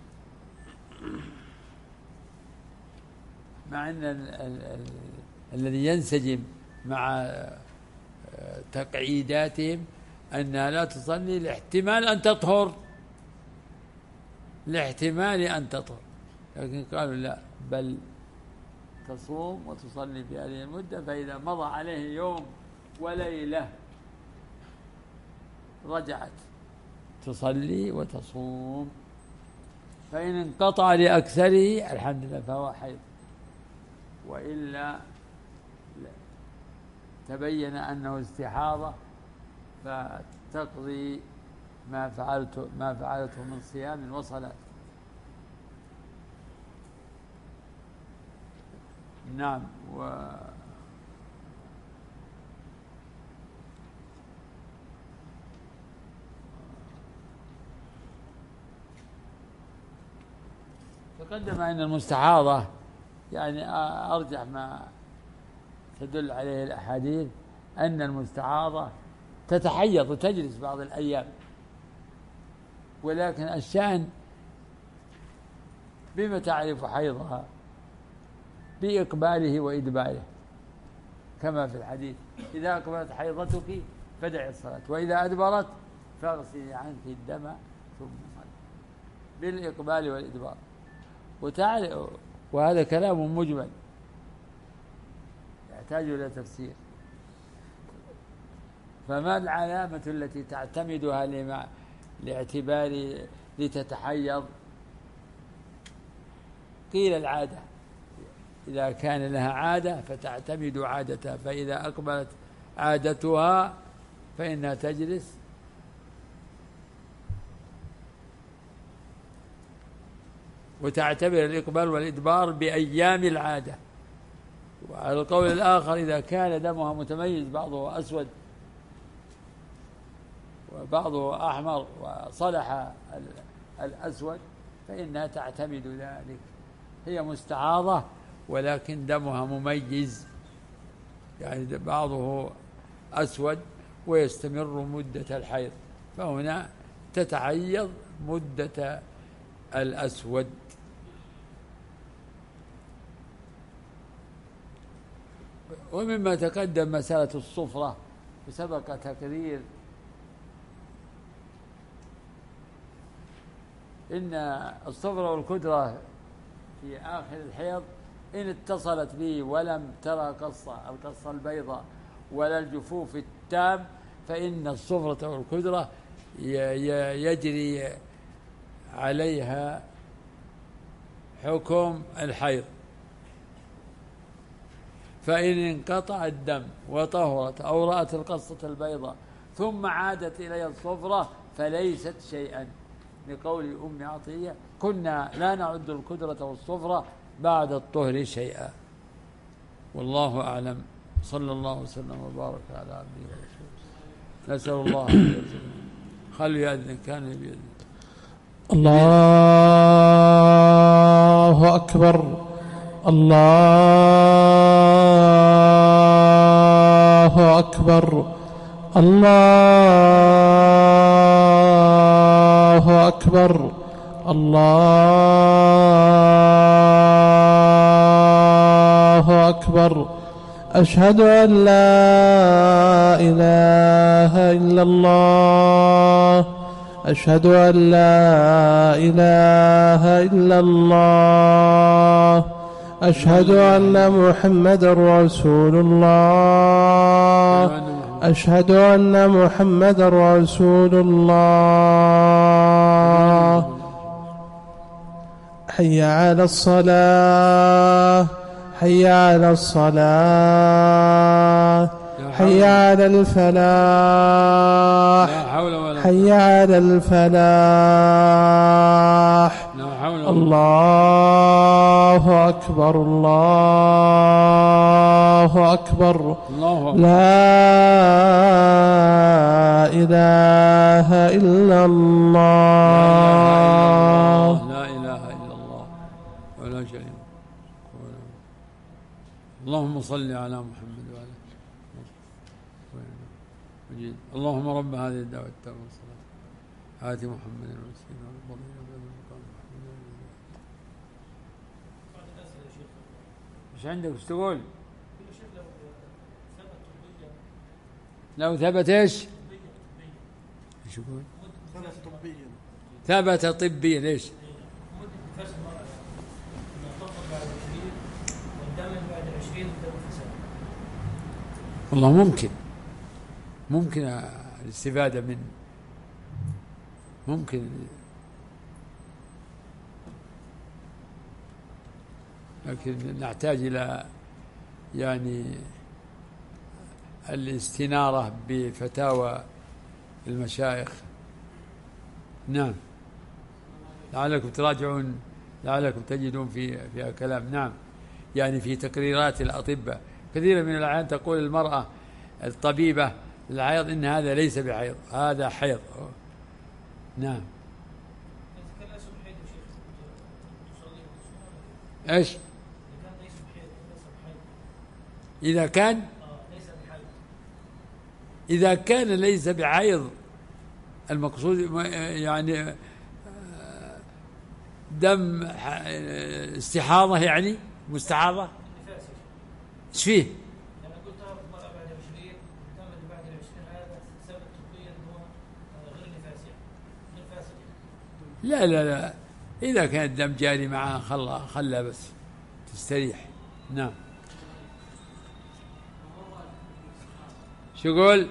مع أن ال ال ال الذي ينسجم مع تقعيداتهم أنها لا تصلي لاحتمال أن تطهر، لاحتمال أن تطهر، لكن قالوا لا، بل تصوم وتصلي في هذه المدة، فإذا مضى عليه يوم وليلة رجعت تصلي وتصوم، فإن انقطع لأكثره الحمد لله فهو حيض، وإلا تبين أنه استحاضة فتقضي ما فعلته ما فعلته من صيام وصلاة. نعم. و تقدم أن المستحاضة يعني أرجح ما تدل عليه الأحاديث أن المستحاضة تتحيض وتجلس بعض الأيام، ولكن الشأن بما تعرف حيضها؟ بإقباله وإدباره، كما في الحديث: إذا أقبلت حيضتك فدعي الصلاة، وإذا أدبرت فاغسلي عنك الدم ثم صلي، بالإقبال والإدبار. وتعرف، وهذا كلام مجمل يحتاج إلى تفسير. فما العلامة التي تعتمدها لمع... لاعتبار لتتحيض؟ قيل العادة، إذا كان لها عادة فتعتمد عادتها، فإذا أقبلت عادتها فإنها تجلس وتعتبر الإقبال والإدبار بأيام العادة. وعلى القول الآخر إذا كان دمها متميز، بعضه أسود وبعضه أحمر وصلح الأسود، فإنها تعتمد ذلك، هي مستعاضة ولكن دمها مميز، يعني بعضه أسود ويستمر مدة الحيض، فهنا تتحيض مدة الأسود. ومما تقدم مسألة الصفرة، وسبق تقرير إن الصفرة والكدرة في آخر الحيض إن اتصلت به ولم ترى قصة القصة البيضاء ولا الجفوف التام، فإن الصفرة والكدرة يجري عليها حكم الحيض. فإن انقطع الدم وطهرت أو رأت القصة البيضاء ثم عادت إليها الصفرة فليست شيئا، لقول أم عطية: كنا لا نعد الكدرة والصفرة بعد الطهر شيئا. والله أعلم، صلى الله وسلم وبارك على عبده ورسوله. نسأل الله أن يرزقنا. خلوا يأذن، كان يأذن. الله أكبر الله أكبر الله أكبر الله أكبر. أشهد أن لا إله إلا الله أشهد أن لا إله إلا الله أشهد أن محمدا رسول الله أشهد أن محمدا رسول الله. حي على الصلاة حي على الصلاة حي على الفلاح حي على الفلاح. الله أكبر الله أكبر لا إله إلا الله لا إله إلا الله ولا شيء. اللهم صل على محمد وعلى آله. اللهم رب هذه الدعوة التامة والصلاة آت محمد المسكين والفضيلة والمقام محمد. ايش عندك ايش تقول؟ لو ثبت ايش؟ ايش يقول؟ ثبت طبيا. ثبت طبيا ليش؟ والله ممكن ممكن الاستفادة من ممكن لكن نحتاج إلى يعني الاستنارة بفتاوى المشايخ. نعم لعلكم تراجعون لعلكم تجدون في فيها كلام. نعم يعني في تقريرات الأطباء كثيرا من الأحيان تقول المرأة الطبيبة الحيض إن هذا ليس بحيض هذا حيض. نعم ايش إذا كان إذا كان ليس بحيض المقصود يعني دم استحاضة يعني مستحاضة ايش فيه؟ أنا قلت المرأة بعد عشرين تمت بعد العشرين هذا سبب طبيا هو غير نفاسي غير فاسد. لا لا لا إذا كان الدم جاري معها خلى خلى بس تستريح. نعم شو يقول؟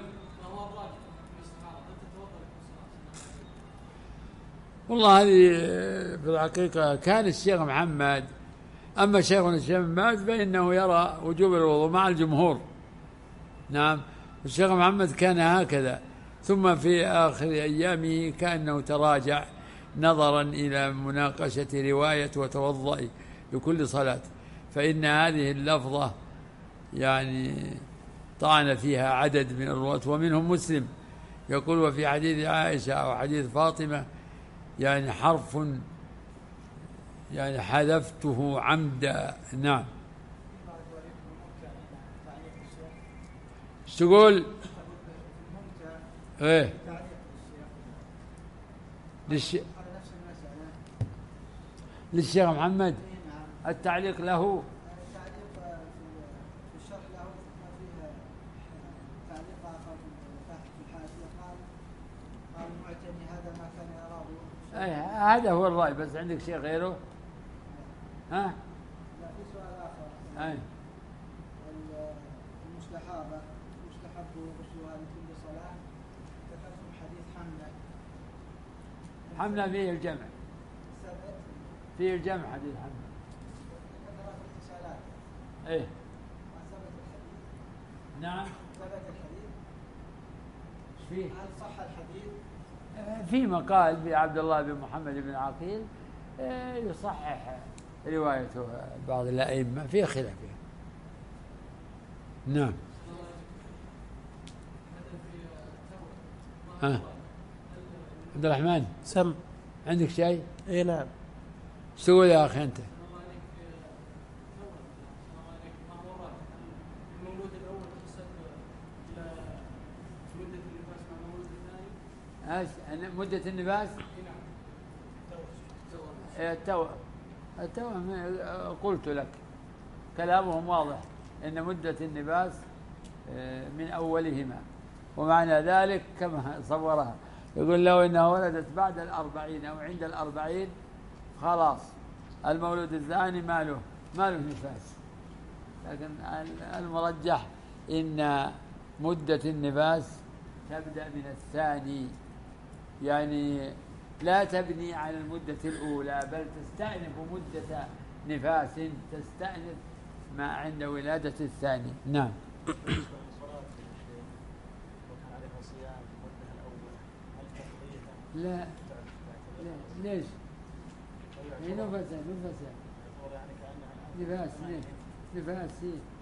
والله هذه في الحقيقة كان الشيخ محمد أما شيخنا الشيخ محمد فإنه يرى وجوب الوضوء مع الجمهور. نعم الشيخ محمد كان هكذا ثم في آخر أيامه كأنه تراجع نظرا إلى مناقشة رواية وتوضئ لكل صلاة فإن هذه اللفظة يعني طعن فيها عدد من الرواة ومنهم مسلم يقول وفي حديث عائشة أو حديث فاطمة يعني حرف يعني حذفته عمدا. نعم ايش تقول؟ ايه للش... للشيخ محمد التعليق له أيه هذا هو الرأي بس عندك شيء غيره؟ ها؟ لا في سؤال آخر. أي المستحاضة مستحب غسلها لكل صلاة ذكرتم حديث حملة. حملة فيه الجمع ثبت فيه الجمع حديث حملة. ذكرت الاتصالات. إيه ما ثبت الحديث. نعم ثبت الحديث. إيش فيه؟ هل صح الحديث؟ في مقال في عبد الله بن محمد بن عقيل يصحح روايته بعض الأئمة فيها خلاف فيها. نعم ها عبد الرحمن سم. عندك شيء؟ اي نعم. ايش تقول يا اخي انت؟ ايش مدة النفاس؟ التو التو قلت لك كلامهم واضح ان مدة النفاس من اولهما، ومعنى ذلك كما صورها يقول لو انها ولدت بعد الأربعين او عند الأربعين خلاص المولود الثاني ما له ما له نفاس، لكن المرجح ان مدة النفاس تبدأ من الثاني، يعني لا تبني على المدة الأولى بل تستأنف مدة نفاس تستأنف ما عند ولادة الثاني. نعم. لا لا ليش؟ هي نفسها نفسها نفاس نفاس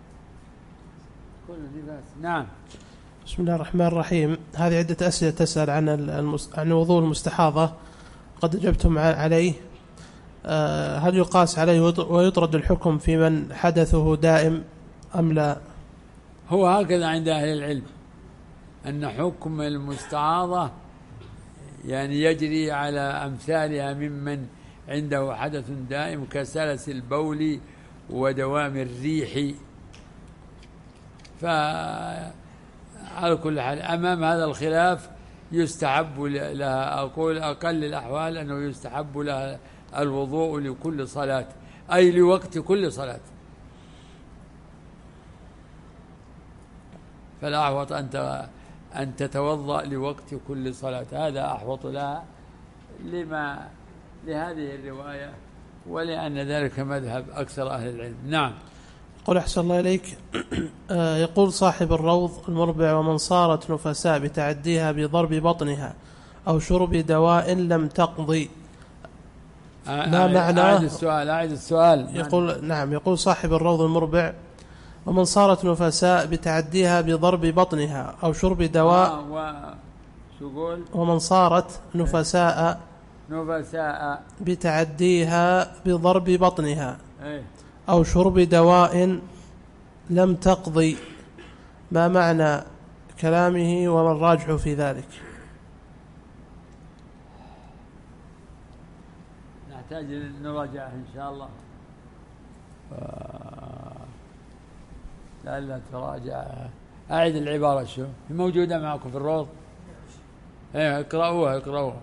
كله نفاس. نعم. بسم الله الرحمن الرحيم. هذه عدة أسئلة تسأل عن المس... عن وضوء المستحاضة، قد أجبتم عليه. أه هل يقاس عليه ويطرد الحكم في من حدثه دائم أم لا؟ هو هكذا عند أهل العلم أن حكم المستعاضة يعني يجري على أمثالها ممن عنده حدث دائم كسلس البول ودوام الريح. فعلى كل حال أمام هذا الخلاف يستحب لها، أقول أقل الأحوال أنه يستحب لها الوضوء لكل صلاة، أي لوقت كل صلاة. فالأحوط أن أن تتوضأ لوقت كل صلاة، هذا أحوط لها لما لهذه الرواية ولأن ذلك مذهب أكثر أهل العلم. نعم. قل أحسن الله إليك. يقول صاحب الروض المربع: ومن صارت نفساء بتعديها بضرب بطنها أو شرب دواء لم تقضي، ما معنى؟ أعد السؤال أعد السؤال. يقول نعم. يقول صاحب الروض المربع: ومن صارت نفساء بتعديها بضرب بطنها أو شرب دواء آه و... شو قول؟ ومن صارت نفساء نفساء بتعديها بضرب بطنها ايه؟ أو شرب دواء لم تقضي، ما معنى كلامه وما الراجح في ذلك؟ نحتاج نراجعه إن شاء الله. لا لا تراجع. أعد العبارة. شو موجودة معكم في الروض؟ ايه اقرأوها اقرأوها.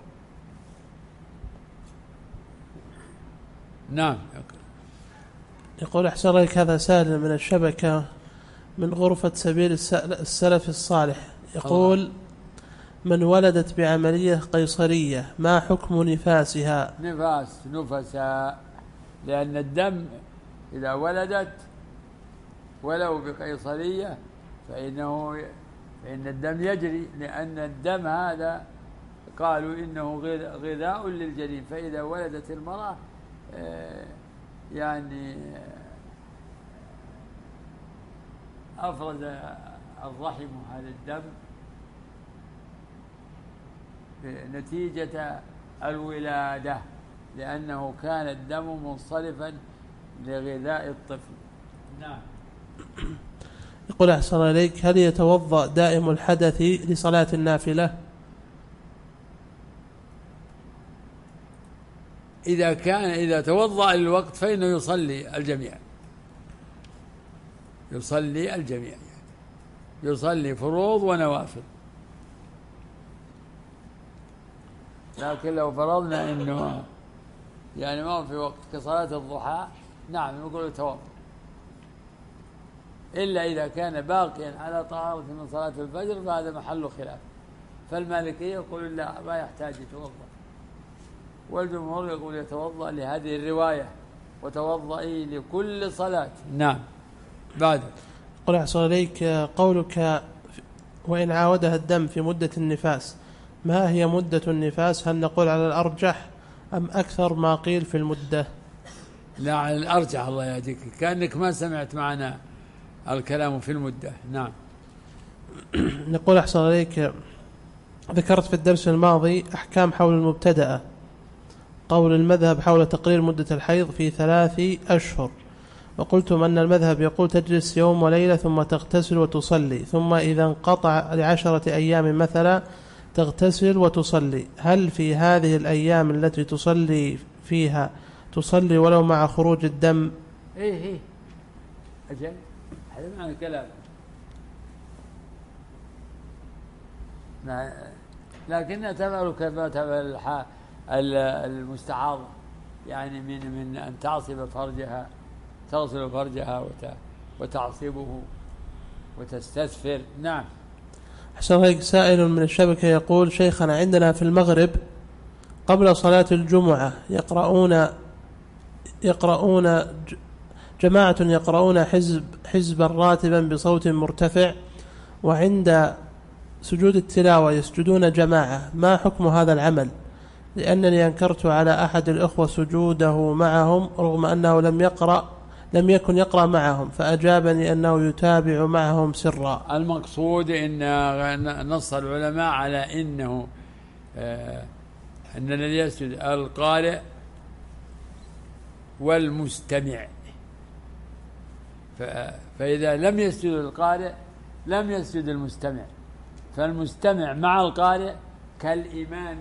نعم. يقول أحسن لك، هذا سائل من الشبكة من غرفة سبيل السلف الصالح، يقول: من ولدت بعملية قيصرية ما حكم نفاسها؟ نفاس نفساء، لأن الدم إذا ولدت ولو بقيصرية فإنه فإن الدم يجري، لأن الدم هذا قالوا إنه غذاء للجنين، فإذا ولدت المرأة يعني أفرز الرحم هذا الدم نتيجة الولادة، لأنه كان الدم منصرفا لغذاء الطفل. نعم. يقول أحسن إليك: هل يتوضأ دائم الحدث لصلاة النافلة؟ إذا كان إذا توضأ للوقت فإنه يصلي الجميع، يصلي الجميع يصلي فروض ونوافل. لكن لو فرضنا إنه يعني ما في وقت كصلاة الضحى، نعم نقول يتوضأ، إلا إذا كان باقيا على طهارة من صلاة الفجر فهذا محل خلاف. فالمالكية يقول لا، ما يحتاج يتوضأ، والجمهور يقول يتوضأ لهذه الرواية: وتوضئي لكل صلاة. نعم. بعد. قل أحسن إليك، قولك وإن عاودها الدم في مدة النفاس، ما هي مدة النفاس؟ هل نقول على الأرجح أم أكثر ما قيل في المدة؟ لا، على الأرجح. الله يهديك، كأنك ما سمعت معنا الكلام في المدة. نعم. نقول أحسن إليك، ذكرت في الدرس الماضي أحكام حول المبتدأة، قول المذهب حول تقرير مدة الحيض في ثلاث أشهر، وقلتم أن المذهب يقول تجلس يوم وليلة ثم تغتسل وتصلي، ثم إذا انقطع لعشرة أيام مثلا تغتسل وتصلي. هل في هذه الأيام التي تصلي فيها تصلي ولو مع خروج الدم؟ إيه إيه أجل هذا معنى الكلام، لكنها تفعل كما تفعل المستعاضة، يعني من من أن تعصب فرجها، تغسل فرجها وتعصبه وتستثفر. نعم. أحسن عليك. سائل من الشبكة يقول: شيخنا، عندنا في المغرب قبل صلاة الجمعة يقرؤون يقرؤون جماعة يقرؤون حزب حزبا راتبا بصوت مرتفع، وعند سجود التلاوة يسجدون جماعة، ما حكم هذا العمل؟ لأنني أنكرت على أحد الأخوة سجوده معهم رغم أنه لم يقرأ لم يكن يقرأ معهم، فأجابني أنه يتابع معهم سرا. المقصود أن نص العلماء على أنه آه أن الذي يسجد القارئ والمستمع، فإذا لم يسجد القارئ لم يسجد المستمع، فالمستمع مع القارئ كالإمام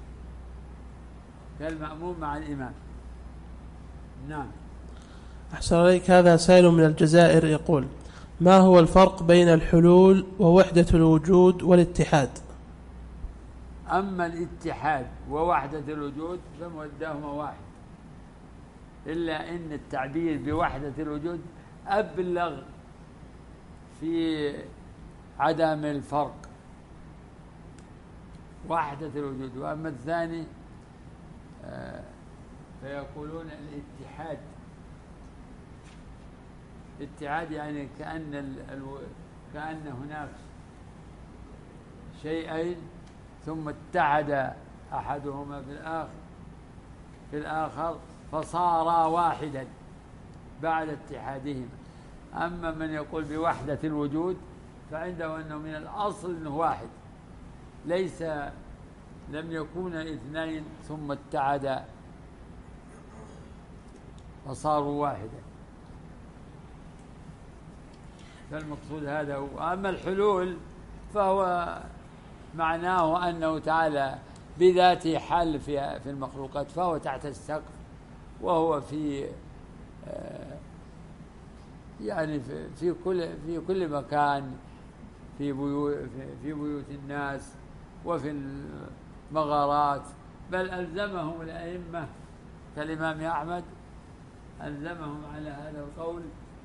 كالمأموم مع الإمام. نعم. أحسن عليك. هذا سائل من الجزائر يقول: ما هو الفرق بين الحلول ووحدة الوجود والاتحاد؟ أما الاتحاد ووحدة الوجود فمودهما واحد، إلا أن التعبير بوحدة الوجود أبلغ في عدم الفرق، وحدة الوجود. وأما الثاني فيقولون الاتحاد، اتحاد يعني كأن ال... كأن هناك شيئين ثم اتحد أحدهما في الآخر في الآخر فصارا واحدا بعد اتحادهما. أما من يقول بوحدة الوجود فعنده أنه من الأصل أنه واحد، ليس لم يكون اثنين ثم اتحدا فصاروا واحدا، فالمقصود هذا هو. أما الحلول فهو معناه أنه تعالى بذاته حل في في المخلوقات، فهو تحت السقف، وهو في يعني في كل في كل مكان، في بيوت في بيوت الناس وفي المغارات، بل ألزمهم الأئمة كالإمام أحمد ألزمهم على هذا القول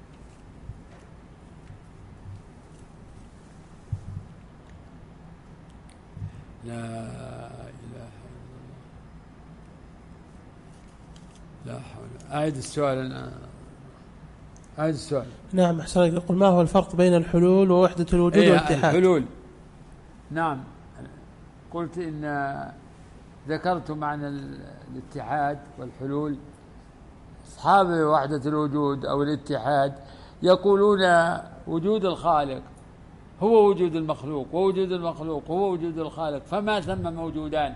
لا إله إلا الله. لا حول. أعيد السؤال الآن. أعيد السؤال. نعم أحسن. يقول: ما هو الفرق بين الحلول ووحدة الوجود إيه والاتحاد؟ الحلول، نعم قلت إن ذكرت معنى الاتحاد والحلول. أصحاب وحدة الوجود أو الاتحاد يقولون وجود الخالق هو وجود المخلوق، ووجود المخلوق هو وجود الخالق، فما ثم موجودان،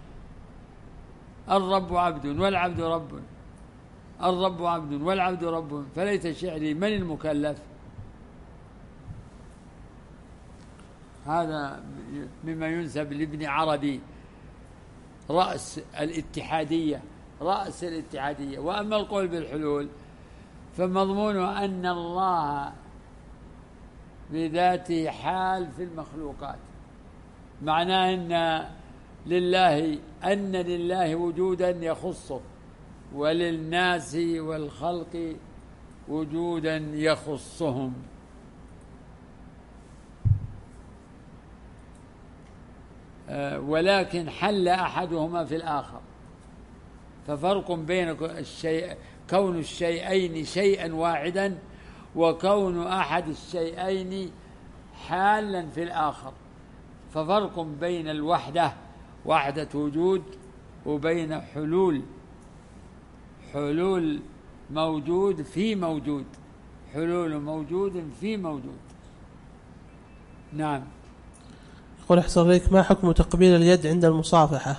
الرب عبد والعبد رب، الرب عبد والعبد رب، فليت شعري من المكلف. هذا مما ينسب لابن عربي رأس الاتحادية رأس الاتحادية. وأما القول بالحلول فمضمونه أن الله بذاته حال في المخلوقات، معناه أن لله أن لله وجودا يخصه، وللناس والخلق وجودا يخصهم. ولكن حل أحدهما في الآخر، ففرق بين الشيء كون الشيئين شيئا واحدا وكون أحد الشيئين حالا في الآخر، ففرق بين الوحدة وحدة وجود وبين حلول حلول موجود في موجود حلول موجود في موجود. نعم. يقول أحسن إليك ما حكم تقبيل اليد عند المصافحة؟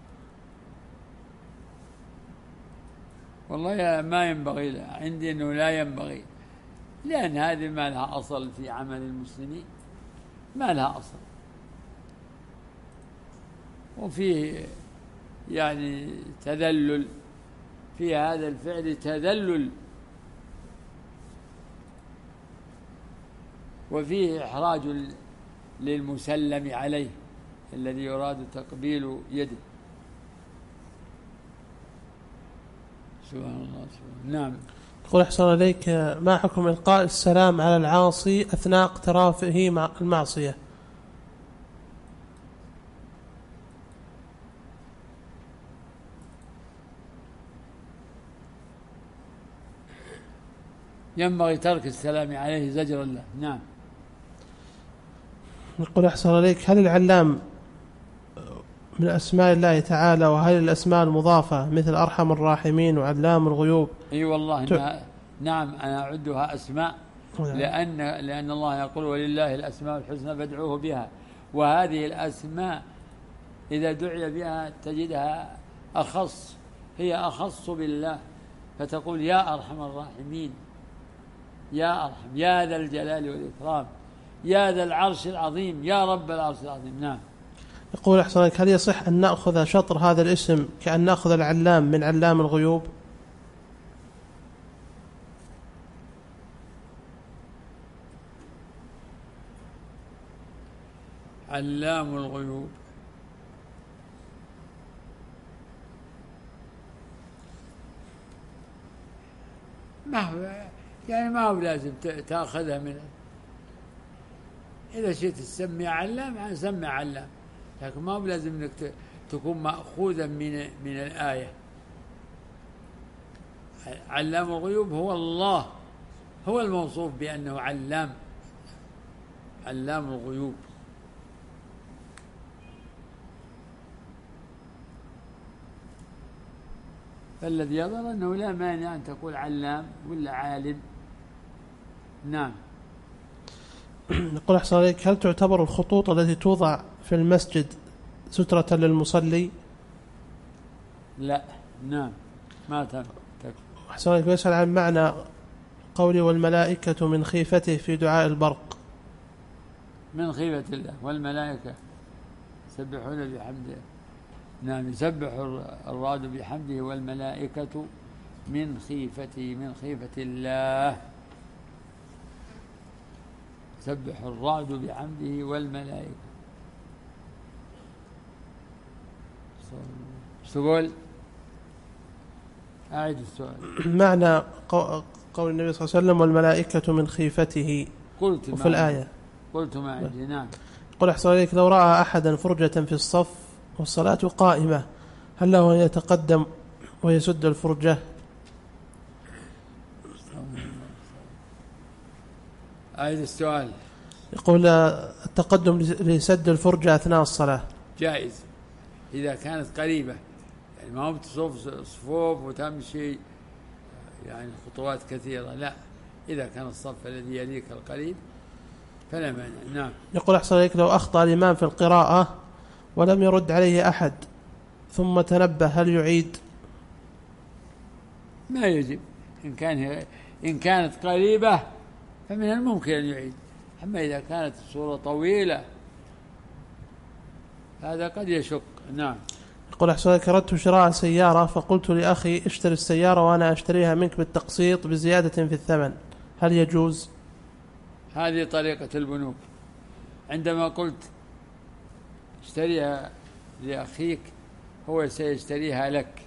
والله ما ينبغي له، عندي أنه لا ينبغي، لأن هذه ما لها أصل في عمل المسلمين، ما لها أصل، وفيه يعني تذلل في هذا الفعل، تذلل، وفيه إحراج للمسلم عليه الذي يراد تقبيل يده. سبحان الله سبحان. نعم. يقول أحسن إليك ما حكم إلقاء السلام على العاصي أثناء اقترافه مع المعصية؟ ينبغي ترك السلام عليه زجرا له. نعم. يقول أحسن إليك هل العلام من أسماء الله تعالى، وهل الأسماء المضافة مثل أرحم الراحمين وعلام الغيوب؟ أي والله ت... نعم أنا أعدها أسماء، لأن لأن الله يقول ولله الأسماء الحسنى فادعوه بها، وهذه الأسماء إذا دعي بها تجدها أخص، هي أخص بالله، فتقول يا أرحم الراحمين، يا أرحم، يا ذا الجلال والإكرام، يا ذا العرش العظيم، يا رب العرش العظيم. نعم. يقول أحسن لك هل يصح أن نأخذ شطر هذا الاسم كأن نأخذ العلام من علام الغيوب؟ علام الغيوب ما هو يعني ما هو لازم تأخذها منه، إذا شئت تسمي علام سمي علام، لكن ما هو لازم انك تكون مأخوذا من من الآية. علام الغيوب هو الله، هو الموصوف بأنه علام، علام الغيوب. فالذي يظهر أنه لا مانع أن تقول علام ولا عالم. نعم. يقول أحسن عليك هل تعتبر الخطوط التي توضع في المسجد سترة للمصلي؟ لا. نعم ما تكفي. أحسن عليك يسأل عن معنى قولي والملائكة من خيفته في دعاء البرق. من خيفة الله والملائكة يسبحون بحمده. نعم يسبح الرعد بحمده والملائكة من خيفته، من خيفة الله، يسبح الرعد بحمده والملائكة. سؤال أعيد السؤال. معنى قول النبي صلى الله عليه وسلم والملائكة من خيفته قلت وفي الآية قلت ما عندي. نعم. قل أحسن عليك لو رأى أحدا فرجة في الصف والصلاة قائمة هل له أن يتقدم ويسد الفرجة؟ أعيد السؤال. يقول التقدم لسد الفرجة أثناء الصلاة جائز إذا كانت قريبة، يعني ما هو بتصف صفوف وتمشي يعني خطوات كثيرة، لا، إذا كان الصف الذي يليك القريب فلا مانع. نعم. يقول أحسن عليك لو أخطأ الإمام في القراءة ولم يرد عليه أحد ثم تنبه هل يعيد؟ ما يجب، إن كان إن كانت قريبة فمن الممكن أن يعيد، أما إذا كانت الصورة طويلة هذا قد يشق. نعم. يقول أحسن لك أردت شراء سيارة فقلت لأخي اشتري السيارة وأنا أشتريها منك بالتقسيط بزيادة في الثمن، هل يجوز؟ هذه طريقة البنوك، عندما قلت اشتريها لأخيك هو سيشتريها لك،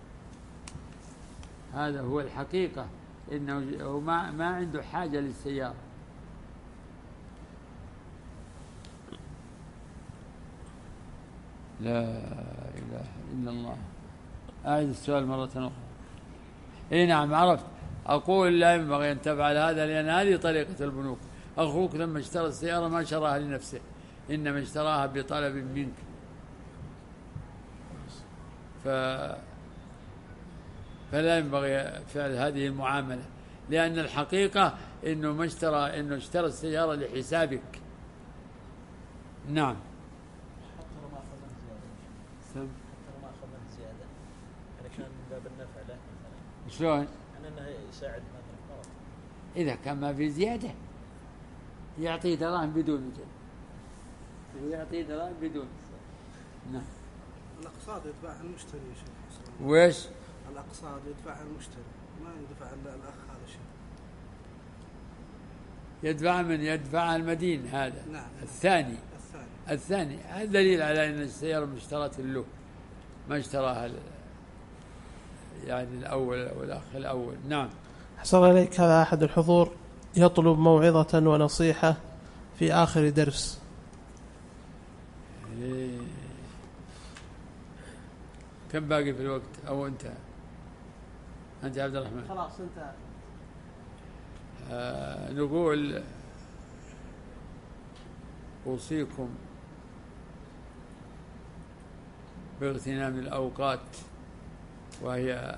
هذا هو الحقيقة، إنه ما ما عنده حاجة للسيارة. لا إله إلا الله. أعيد السؤال مرة أخرى. إيه نعم عرفت. أقول لا ينبغي أن تفعل هذا لأن هذه طريقة البنوك. أخوك لما اشترى السيارة ما شراها لنفسه، إنما اشتراها بطلب منك، ف... فلا ينبغي فعل هذه المعاملة، لأن الحقيقة إنه ما اشترى إنه اشترى السيارة لحسابك. نعم. ثم حتى ما أخذ منه زيادة يعني كان من باب النفع له مثلا. شلون؟ يعني أنه يساعد مثلا فرض. إذا كان ما في زيادة يعطيه دراهم بدون جد ويعطيه دراهم بدون. نعم. الأقساط يدفعها المشتري يا شيخ. ويش؟ الأقساط يدفعها المشتري ما يدفع إلا الأخ هذا الشيء. يدفع من يدفع المدين هذا. نعم. الثاني. الثاني. الثاني هذا دليل على أن السيارة مشترات له ما اشتراها يعني الأول والأخ الأول. نعم. حصل عليك هذا أحد الحضور يطلب موعظة ونصيحة في آخر درس. إيه. كم باقي في الوقت أو أنت أنت عبد الرحمن؟ خلاص انتهى. آه نقول أوصيكم باغتنام الأوقات، وهي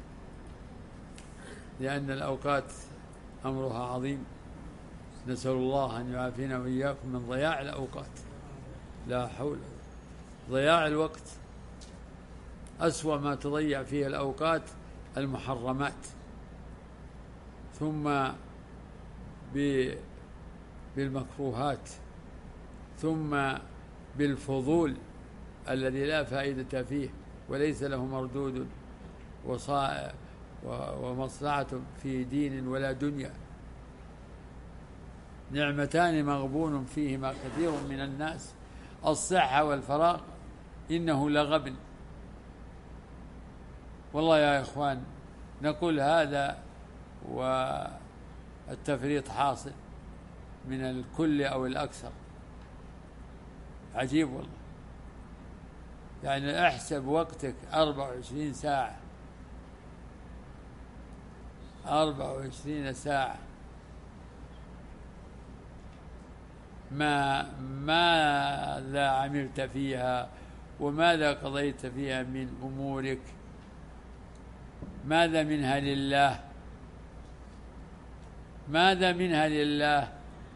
لأن الأوقات أمرها عظيم. نسأل الله أن يعافينا وإياكم من ضياع الأوقات. لا حول. ضياع الوقت أسوأ ما تضيع فيه الأوقات المحرمات، ثم بالمكروهات، ثم بالفضول الذي لا فائدة فيه وليس له مردود ومصلحة في دين ولا دنيا. نعمتان مغبون فيهما كثير من الناس، الصحة والفراغ، إنه لغبن. والله يا إخوان نقول هذا والتفريط حاصل من الكل أو الأكثر. عجيب والله. يعني احسب وقتك أربعة وعشرين ساعة، أربعة وعشرين ساعة، ما ماذا عملت فيها وماذا قضيت فيها من أمورك؟ ماذا منها لله؟ ماذا منها لله؟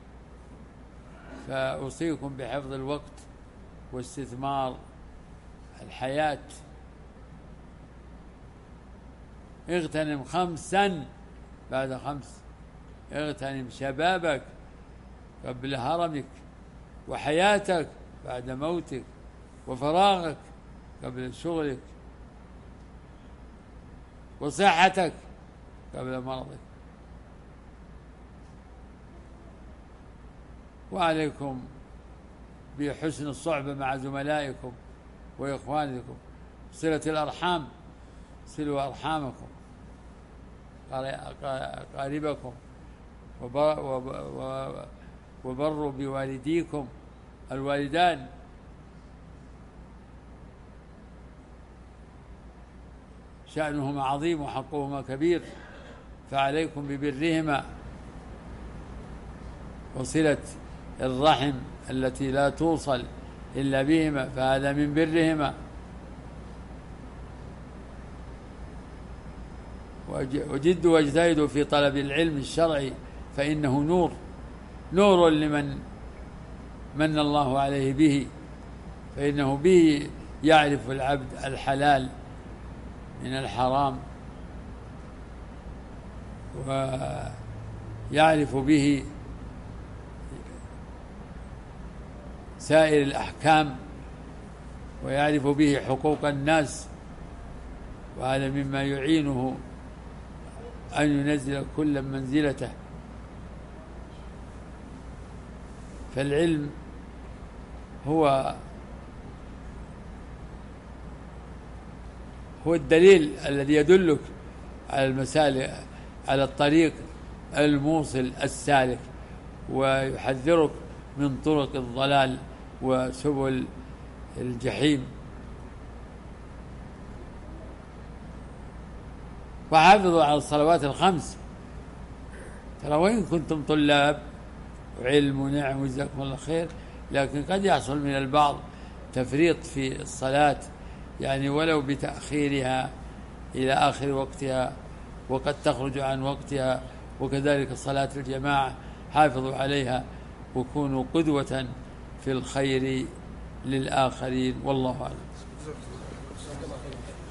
فأوصيكم بحفظ الوقت واستثمار الحياة. اغتنم خمسا بعد خمس. اغتنم شبابك قبل هرمك، وحياتك بعد موتك، وفراغك قبل شغلك، وصحتك قبل مرضك. وعليكم بحسن الصحبة مع زملائكم وإخوانكم، صلة الأرحام، صلوا أرحامكم، قاربكم، وبروا بوالديكم. الوالدان شأنهما عظيم وحقهما كبير، فعليكم ببرهما وصلة الرحم التي لا توصل إلا بهما، فهذا من برهما. وجدوا واجتهدوا في طلب العلم الشرعي، فإنه نور، نور لمن من الله عليه به، فإنه به يعرف العبد الحلال من الحرام، ويعرف به سائر الأحكام، ويعرف به حقوق الناس، وهذا مما يعينه أن ينزل كل منزلته. فالعلم هو هو الدليل الذي يدلك على المسالك، على الطريق الموصل السالك، ويحذرك من طرق الضلال وسبل الجحيم. وحافظوا على الصلوات الخمس. ترى وين كنتم طلاب علم ونعم وجزاكم الله خير، لكن قد يحصل من البعض تفريط في الصلاة، يعني ولو بتأخيرها إلى آخر وقتها، وقد تخرج عن وقتها. وكذلك صلاة الجماعة حافظوا عليها وكونوا قدوة في الخير للآخرين، والله أعلم. جزاك الله خير.